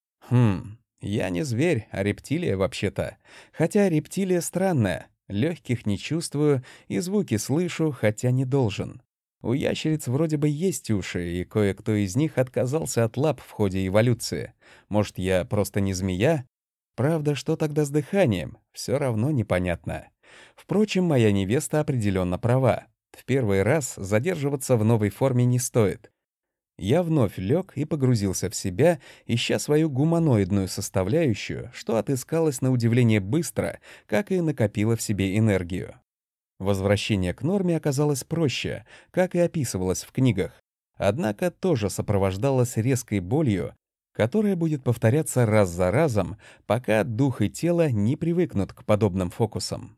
S4: Хм, я не зверь, а рептилия вообще-то. Хотя рептилия странная. Легких не чувствую и звуки слышу, хотя не должен. У ящериц вроде бы есть уши, и кое-кто из них отказался от лап в ходе эволюции. Может, я просто не змея? Правда, что тогда с дыханием? Все равно непонятно. Впрочем, моя невеста определенно права. В первый раз задерживаться в новой форме не стоит. Я вновь лег и погрузился в себя, ища свою гуманоидную составляющую, что отыскалась на удивление быстро, как и накопила в себе энергию. Возвращение к норме оказалось проще, как и описывалось в книгах, однако тоже сопровождалось резкой болью, которая будет повторяться раз за разом, пока дух и тело не привыкнут к подобным фокусам.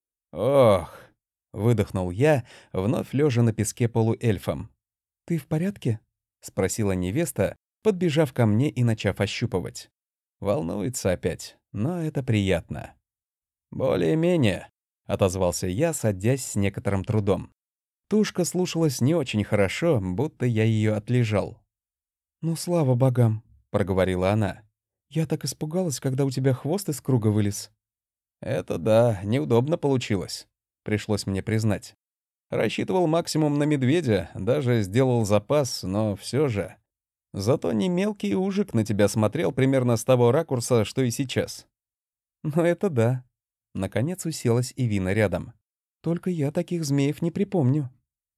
S4: «Ох!» — выдохнул я, вновь лежа на песке полуэльфом. «Ты в порядке?» — спросила невеста, подбежав ко мне и начав ощупывать. Волнуется опять, но это приятно. «Более-менее», — отозвался я, садясь с некоторым трудом. Тушка слушалась не очень хорошо, будто я ее отлежал. «Ну, слава богам», — проговорила она. «Я так испугалась, когда у тебя хвост из круга вылез». «Это да, неудобно получилось», — пришлось мне признать. Рассчитывал максимум на медведя, даже сделал запас, но все же. Зато не мелкий ужик на тебя смотрел примерно с того ракурса, что и сейчас. «Ну это да». Наконец уселась Ивина рядом. «Только я таких змеев не припомню».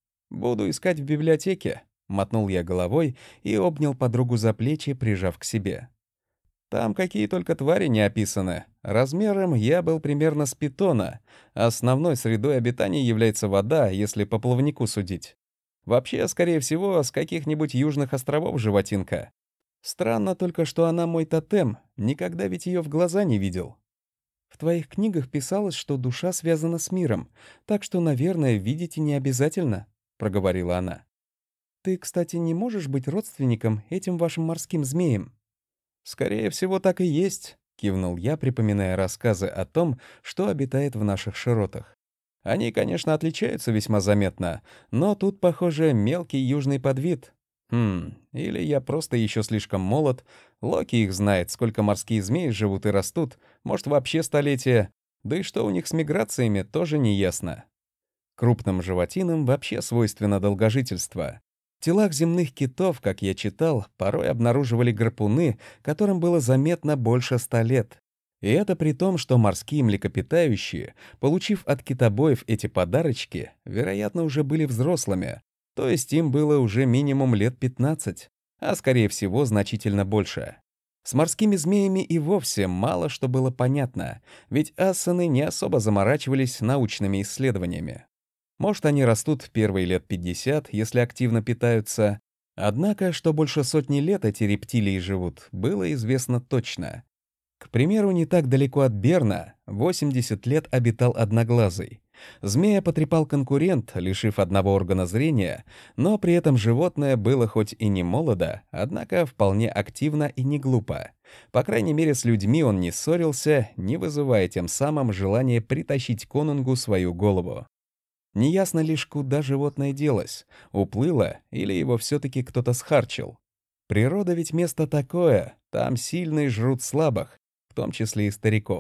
S4: «Буду искать в библиотеке», — мотнул я головой и обнял подругу за плечи, прижав к себе. «Там какие только твари не описаны. Размером я был примерно с питона. Основной средой обитания является вода, если по плавнику судить. Вообще, скорее всего, с каких-нибудь южных островов животинка. Странно только, что она мой тотем, никогда ведь ее в глаза не видел». «В твоих книгах писалось, что душа связана с миром, так что, наверное, видеть и не обязательно», — проговорила она. «Ты, кстати, не можешь быть родственником этим вашим морским змеям?» «Скорее всего, так и есть», — кивнул я, припоминая рассказы о том, что обитает в наших широтах. «Они, конечно, отличаются весьма заметно, но тут, похоже, мелкий южный подвид. Хм, или я просто еще слишком молод. Локи их знает, сколько морские змеи живут и растут, может, вообще столетия. Да и что у них с миграциями, тоже не ясно. Крупным животинам вообще свойственно долгожительство. В телах земных китов, как я читал, порой обнаруживали гарпуны, которым было заметно больше ста лет. И это при том, что морские млекопитающие, получив от китобоев эти подарочки, вероятно, уже были взрослыми, то есть им было уже минимум лет пятнадцать, а скорее всего значительно больше. С морскими змеями и вовсе мало что было понятно, ведь ассаны не особо заморачивались научными исследованиями. Может, они растут первые лет пятьдесят, если активно питаются. Однако, что больше сотни лет эти рептилии живут, было известно точно. К примеру, не так далеко от Берна восемьдесят лет обитал Одноглазый. Змея потрепал конкурент, лишив одного органа зрения, но при этом животное было хоть и не молодо, однако вполне активно и не глупо. По крайней мере, с людьми он не ссорился, не вызывая тем самым желания притащить конунгу свою голову. Неясно лишь, куда животное делось, уплыло или его все-таки кто-то схарчил. Природа ведь место такое, там сильные жрут слабых, в том числе и стариков.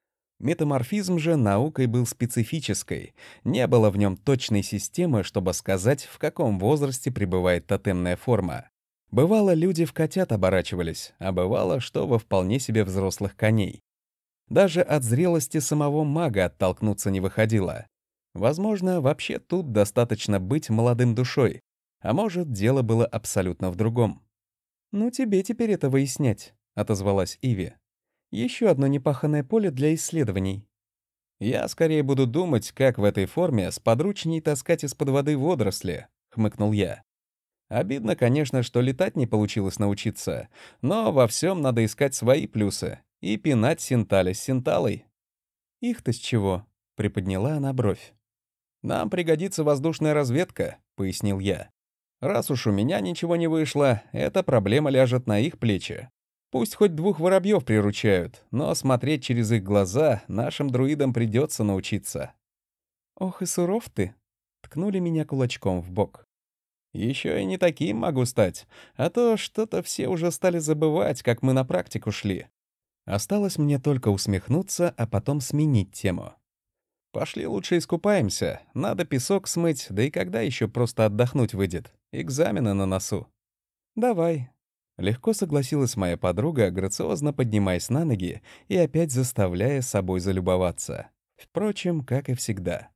S4: Метаморфизм же наукой был специфической, не было в нем точной системы, чтобы сказать, в каком возрасте пребывает тотемная форма. Бывало, люди в котят оборачивались, а бывало, что во вполне себе взрослых коней. Даже от зрелости самого мага оттолкнуться не выходило. Возможно, вообще тут достаточно быть молодым душой, а может, дело было абсолютно в другом. «Ну, тебе теперь это выяснять», — отозвалась Иви. «Еще одно непаханное поле для исследований». «Я скорее буду думать, как в этой форме сподручней таскать из-под воды водоросли», — хмыкнул я. «Обидно, конечно, что летать не получилось научиться, но во всем надо искать свои плюсы и пинать синтали с синталой». «Их-то с чего?» — приподняла она бровь. «Нам пригодится воздушная разведка», — пояснил я. «Раз уж у меня ничего не вышло, эта проблема ляжет на их плечи. Пусть хоть двух воробьев приручают, но смотреть через их глаза нашим друидам придется научиться». «Ох и суров ты!» — ткнули меня кулачком в бок. «Еще и не таким могу стать, а то что-то все уже стали забывать, как мы на практику шли». Осталось мне только усмехнуться, а потом сменить тему. «Пошли лучше искупаемся, надо песок смыть, да и когда еще просто отдохнуть выйдет? Экзамены на носу». «Давай». Легко согласилась моя подруга, грациозно поднимаясь на ноги и опять заставляя собой залюбоваться. Впрочем, как и всегда.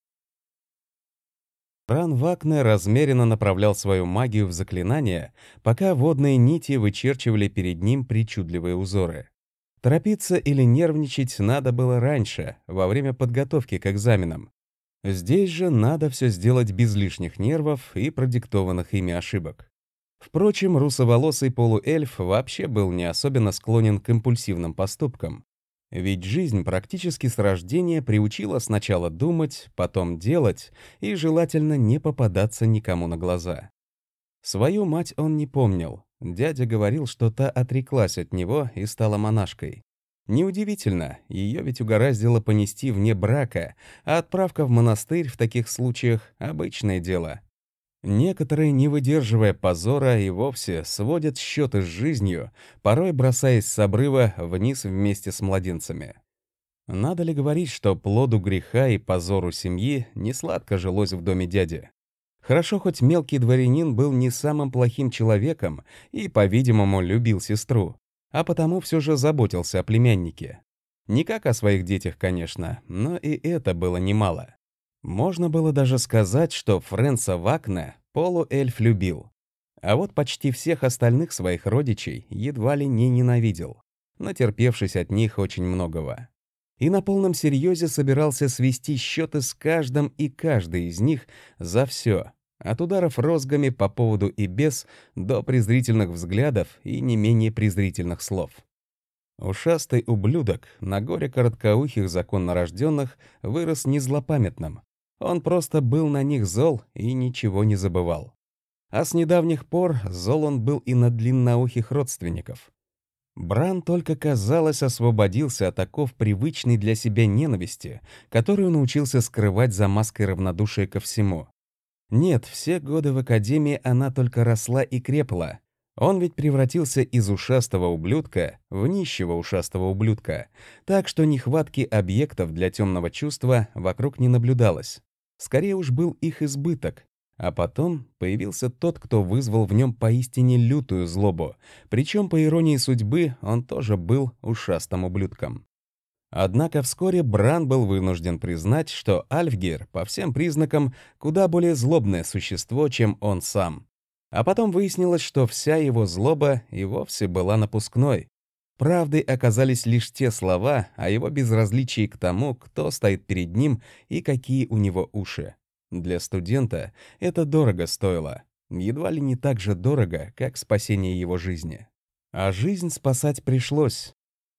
S4: Ран Вакне размеренно направлял свою магию в заклинание, пока водные нити вычерчивали перед ним причудливые узоры. Торопиться или нервничать надо было раньше, во время подготовки к экзаменам. Здесь же надо все сделать без лишних нервов и продиктованных ими ошибок. Впрочем, русоволосый полуэльф вообще был не особенно склонен к импульсивным поступкам. Ведь жизнь практически с рождения приучила сначала думать, потом делать и желательно не попадаться никому на глаза. Свою мать он не помнил. Дядя говорил, что та отреклась от него и стала монашкой. Неудивительно, ее ведь угораздило понести вне брака, а отправка в монастырь в таких случаях — обычное дело. Некоторые, не выдерживая позора, и вовсе сводят счеты с жизнью, порой бросаясь с обрыва вниз вместе с младенцами. Надо ли говорить, что плоду греха и позору семьи несладко жилось в доме дяди? Хорошо, хоть мелкий дворянин был не самым плохим человеком и, по-видимому, любил сестру, а потому все же заботился о племяннике. Не как о своих детях, конечно, но и это было немало. Можно было даже сказать, что Фрэнса Вакна полуэльф любил. А вот почти всех остальных своих родичей едва ли не ненавидел, натерпевшись от них очень многого. И на полном серьезе собирался свести счеты с каждым и каждой из них за все, от ударов розгами по поводу и без до презрительных взглядов и не менее презрительных слов. Ушастый ублюдок на горе короткоухих законнорожденных вырос не злопамятным. Он просто был на них зол и ничего не забывал. А с недавних пор зол он был и на длинноухих родственников. Бран только, казалось, освободился от оков привычной для себя ненависти, которую научился скрывать за маской равнодушия ко всему. Нет, все годы в академии она только росла и крепла. Он ведь превратился из ушастого ублюдка в нищего ушастого ублюдка, так что нехватки объектов для темного чувства вокруг не наблюдалось. Скорее уж был их избыток. А потом появился тот, кто вызвал в нем поистине лютую злобу, причем, по иронии судьбы, он тоже был ушастым ублюдком. Однако вскоре Бран был вынужден признать, что Альфгейр, по всем признакам, куда более злобное существо, чем он сам. А потом выяснилось, что вся его злоба и вовсе была напускной. Правдой оказались лишь те слова о его безразличии к тому, кто стоит перед ним и какие у него уши. Для студента это дорого стоило, едва ли не так же дорого, как спасение его жизни. А жизнь спасать пришлось.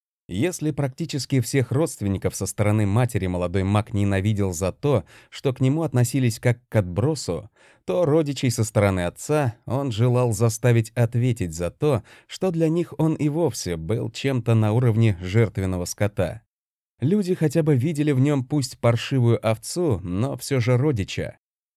S4: Если практически всех родственников со стороны матери молодой маг ненавидел за то, что к нему относились как к отбросу, то родичей со стороны отца он желал заставить ответить за то, что для них он и вовсе был чем-то на уровне жертвенного скота. Люди хотя бы видели в нем пусть паршивую овцу, но все же родича.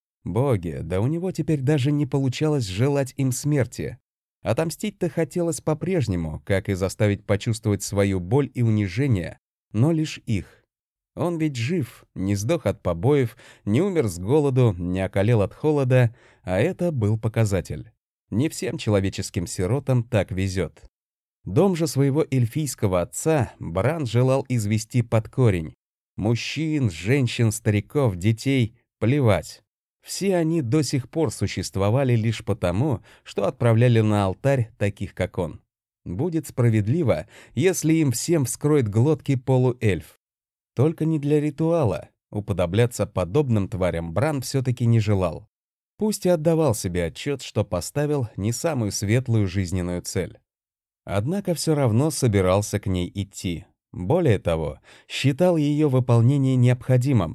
S4: Боги, да у него теперь даже не получалось желать им смерти. Отомстить-то хотелось по-прежнему, как и заставить почувствовать свою боль и унижение, но лишь их. Он ведь жив, не сдох от побоев, не умер с голоду, не околел от холода, а это был показатель. Не всем человеческим сиротам так везет. Дом же своего эльфийского отца Бран желал извести под корень. Мужчин, женщин, стариков, детей — плевать. Все они до сих пор существовали лишь потому, что отправляли на алтарь таких, как он. Будет справедливо, если им всем вскроет глотки полуэльф. Только не для ритуала. Уподобляться подобным тварям Бран все-таки не желал. Пусть и отдавал себе отчет, что поставил не самую светлую жизненную цель. Однако все равно собирался к ней идти. Более того, считал ее выполнение необходимым.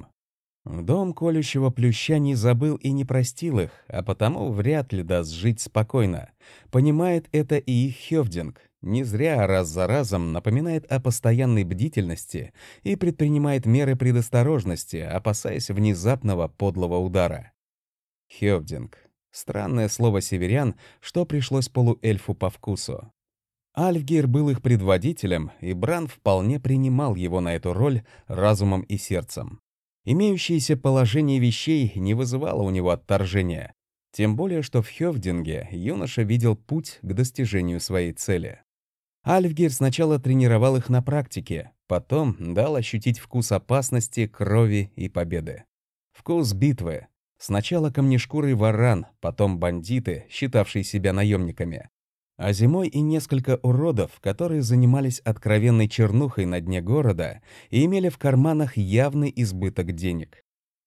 S4: Дом колющего плюща не забыл и не простил их, а потому вряд ли даст жить спокойно. Понимает это и их Хёвдинг. Не зря раз за разом напоминает о постоянной бдительности и предпринимает меры предосторожности, опасаясь внезапного подлого удара. Хёвдинг. Странное слово северян, что пришлось полуэльфу по вкусу. Альфгейр был их предводителем, и Бран вполне принимал его на эту роль разумом и сердцем. Имеющееся положение вещей не вызывало у него отторжения, тем более что в Хёвдинге юноша видел путь к достижению своей цели. Альфгейр сначала тренировал их на практике, потом дал ощутить вкус опасности, крови и победы. Вкус битвы. Сначала камнешкурый варан, потом бандиты, считавшие себя наемниками. А зимой и несколько уродов, которые занимались откровенной чернухой на дне города и имели в карманах явный избыток денег.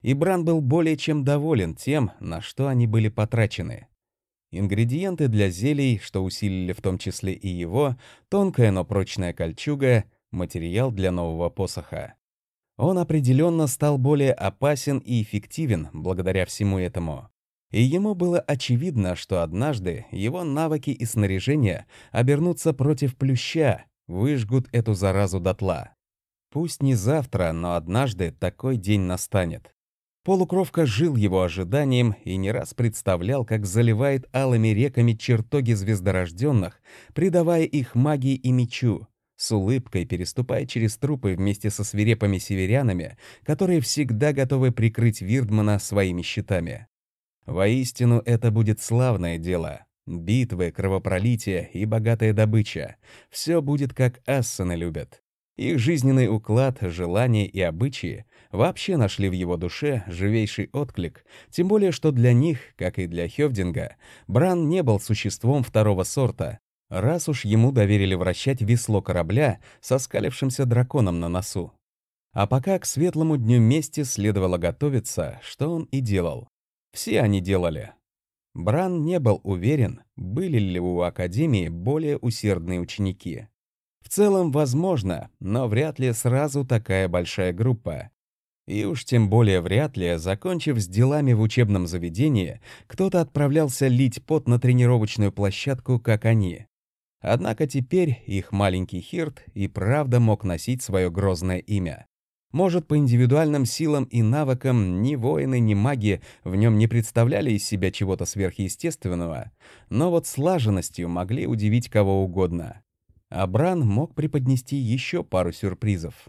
S4: И Бран был более чем доволен тем, на что они были потрачены. Ингредиенты для зелий, что усилили в том числе и его, тонкая, но прочная кольчуга, материал для нового посоха. Он определенно стал более опасен и эффективен благодаря всему этому. И ему было очевидно, что однажды его навыки и снаряжение обернутся против плюща, выжгут эту заразу дотла. Пусть не завтра, но однажды такой день настанет. Полукровка жил его ожиданием и не раз представлял, как заливает алыми реками чертоги звездорожденных, придавая их магии и мечу, с улыбкой переступая через трупы вместе со свирепыми северянами, которые всегда готовы прикрыть Вирдмана своими щитами. Воистину, это будет славное дело. Битвы, кровопролитие и богатая добыча. Все будет, как ассаны любят. Их жизненный уклад, желания и обычаи вообще нашли в его душе живейший отклик, тем более что для них, как и для Хёвдинга, Бран не был существом второго сорта, раз уж ему доверили вращать весло корабля со скалившимся драконом на носу. А пока к светлому дню мести следовало готовиться, что он и делал. Все они делали. Бран не был уверен, были ли у Академии более усердные ученики. В целом, возможно, но вряд ли сразу такая большая группа. И уж тем более вряд ли, закончив с делами в учебном заведении, кто-то отправлялся лить пот на тренировочную площадку, как они. Однако теперь их маленький Хирт и правда мог носить свое грозное имя. Может, по индивидуальным силам и навыкам ни воины, ни маги в нем не представляли из себя чего-то сверхъестественного, но вот слаженностью могли удивить кого угодно. А Бран мог преподнести еще пару сюрпризов.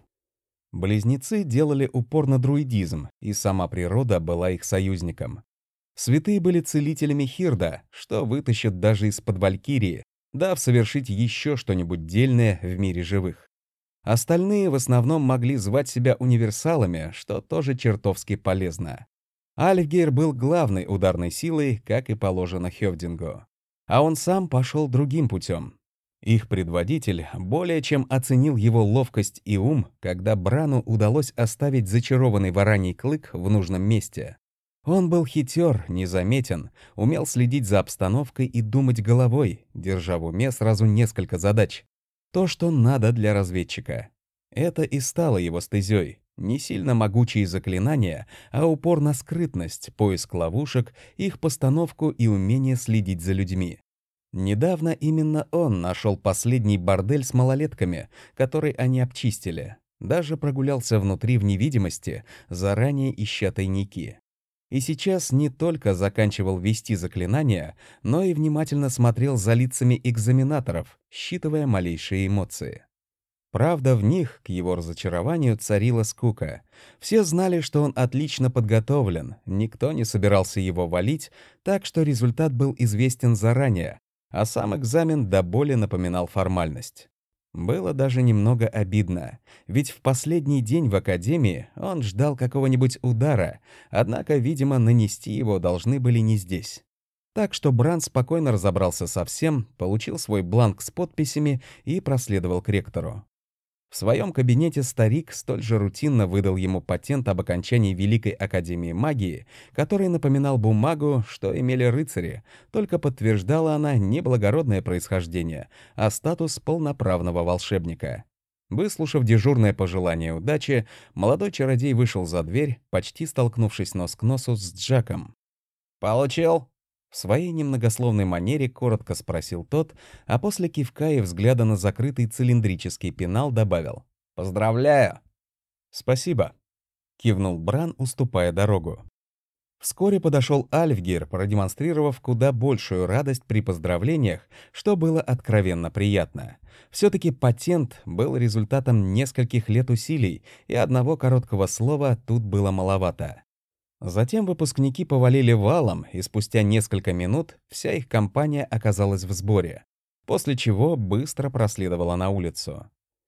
S4: Близнецы делали упор на друидизм, и сама природа была их союзником. Святые были целителями Хирда, что вытащат даже из-под Валькирии, дав совершить еще что-нибудь дельное в мире живых. Остальные в основном могли звать себя универсалами, что тоже чертовски полезно. Альфгейр был главной ударной силой, как и положено Хёвдингу. А он сам пошел другим путем. Их предводитель более чем оценил его ловкость и ум, когда Брану удалось оставить зачарованный вораний клык в нужном месте. Он был хитер, незаметен, умел следить за обстановкой и думать головой, держа в уме сразу несколько задач. То, что надо для разведчика. Это и стало его стезей. Не сильно могучие заклинания, а упор на скрытность, поиск ловушек, их постановку и умение следить за людьми. Недавно именно он нашел последний бордель с малолетками, который они обчистили. Даже прогулялся внутри в невидимости, заранее ища тайники. И сейчас не только заканчивал вести заклинания, но и внимательно смотрел за лицами экзаменаторов, считывая малейшие эмоции. Правда, в них, к его разочарованию, царила скука. Все знали, что он отлично подготовлен, никто не собирался его валить, так что результат был известен заранее, а сам экзамен до боли напоминал формальность. Было даже немного обидно, ведь в последний день в академии он ждал какого-нибудь удара, однако, видимо, нанести его должны были не здесь. Так что Бран спокойно разобрался со всем, получил свой бланк с подписями и проследовал к ректору. В своем кабинете старик столь же рутинно выдал ему патент об окончании Великой Академии Магии, который напоминал бумагу, что имели рыцари, только подтверждала она не благородное происхождение, а статус полноправного волшебника. Выслушав дежурное пожелание удачи, молодой чародей вышел за дверь, почти столкнувшись нос к носу с Джаком. «Получил?» В своей немногословной манере коротко спросил тот, а после кивка и взгляда на закрытый цилиндрический пенал добавил: «Поздравляю!» «Спасибо», — кивнул Бран, уступая дорогу. Вскоре подошел Альфгейр, продемонстрировав куда большую радость при поздравлениях, что было откровенно приятно. Все-таки патент был результатом нескольких лет усилий, и одного короткого слова тут было маловато. Затем выпускники повалили валом, и спустя несколько минут вся их компания оказалась в сборе, после чего быстро проследовала на улицу.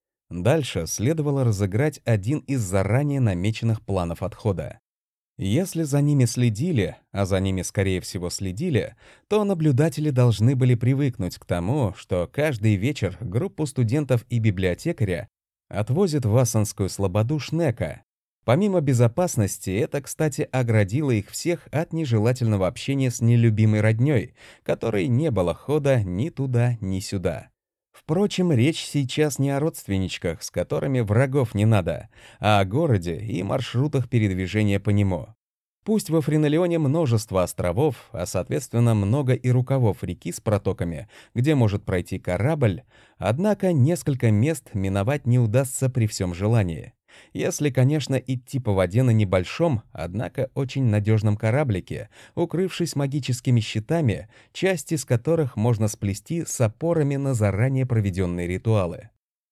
S4: Дальше следовало разыграть один из заранее намеченных планов отхода. Если за ними следили, а за ними, скорее всего, следили, то наблюдатели должны были привыкнуть к тому, что каждый вечер группу студентов и библиотекаря отвозят в Ассанскую слободу Шнека. Помимо безопасности, это, кстати, оградило их всех от нежелательного общения с нелюбимой роднёй, которой не было хода ни туда, ни сюда. Впрочем, речь сейчас не о родственничках, с которыми врагов не надо, а о городе и маршрутах передвижения по нему. Пусть во Френолеоне множество островов, а соответственно много и рукавов реки с протоками, где может пройти корабль, однако несколько мест миновать не удастся при всем желании. Если, конечно, идти по воде на небольшом, однако очень надежном кораблике, укрывшись магическими щитами, части из которых можно сплести с опорами на заранее проведенные ритуалы.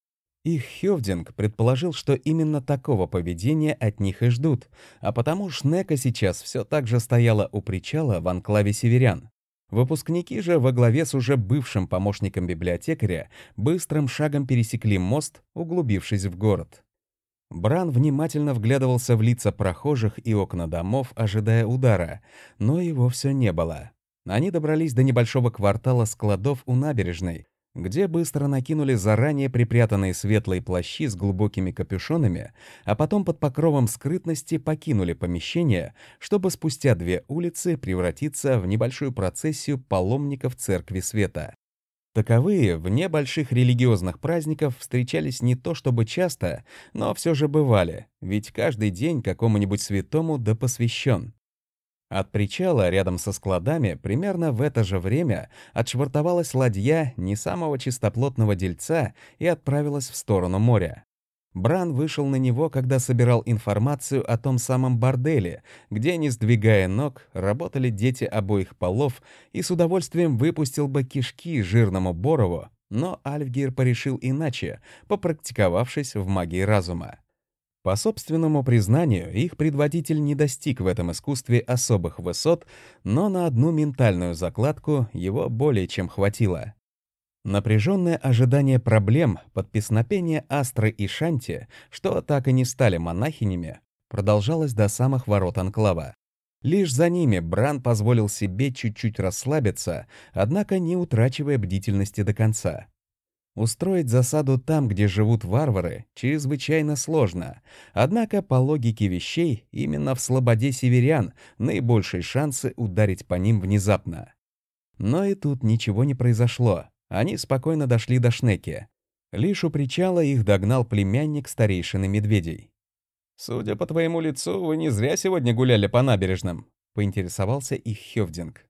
S4: Их Хёвдинг предположил, что именно такого поведения от них и ждут, а потому Шнека сейчас все так же стояла у причала в анклаве северян. Выпускники же во главе с уже бывшим помощником библиотекаря быстрым шагом пересекли мост, углубившись в город. Бран внимательно вглядывался в лица прохожих и окна домов, ожидая удара, но его все не было. Они добрались до небольшого квартала складов у набережной, где быстро накинули заранее припрятанные светлые плащи с глубокими капюшонами, а потом под покровом скрытности покинули помещение, чтобы спустя две улицы превратиться в небольшую процессию паломников Церкви Света. Таковые вне больших религиозных праздников встречались не то чтобы часто, но все же бывали, ведь каждый день какому-нибудь святому да посвящен. От причала рядом со складами примерно в это же время отшвартовалась ладья не самого чистоплотного дельца и отправилась в сторону моря. Бран вышел на него, когда собирал информацию о том самом борделе, где, не сдвигая ног, работали дети обоих полов, и с удовольствием выпустил бы кишки жирному Борову, но Альфгир порешил иначе, попрактиковавшись в магии разума. По собственному признанию, их предводитель не достиг в этом искусстве особых высот, но на одну ментальную закладку его более чем хватило. Напряженное ожидание проблем под песнопение Астры и Шанти, что так и не стали монахинями, продолжалось до самых ворот анклава. Лишь за ними Бран позволил себе чуть-чуть расслабиться, однако не утрачивая бдительности до конца. Устроить засаду там, где живут варвары, чрезвычайно сложно, однако по логике вещей именно в слободе северян наибольшие шансы ударить по ним внезапно. Но и тут ничего не произошло. Они спокойно дошли до Шнеки. Лишь у причала их догнал племянник старейшины медведей. «Судя по твоему лицу, вы не зря сегодня гуляли по набережным», — поинтересовался их Хёвдинг.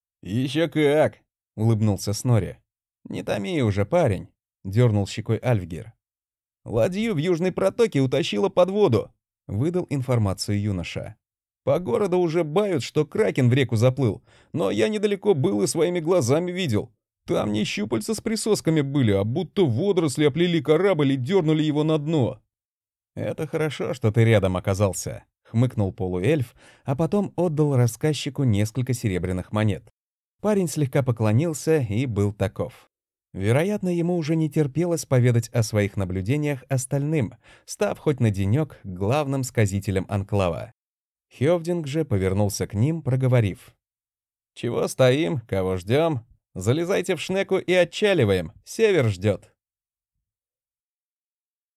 S4: «Еще как!» — улыбнулся Снорри. «Не томи уже, парень», — дернул щекой Альфгир. «Ладью в Южной протоке утащило под воду», — выдал информацию юноша. «По городу уже бают, что кракен в реку заплыл, но я недалеко был и своими глазами видел. Там не щупальца с присосками были, а будто водоросли оплели корабль и дернули его на дно». «Это хорошо, что ты рядом оказался», — хмыкнул полуэльф, а потом отдал рассказчику несколько серебряных монет. Парень слегка поклонился и был таков. Вероятно, ему уже не терпелось поведать о своих наблюдениях остальным, став хоть на денек главным сказителем анклава. Хёвдинг же повернулся к ним, проговорив: «Чего стоим, кого ждем? Залезайте в Шнеку и отчаливаем, север ждет».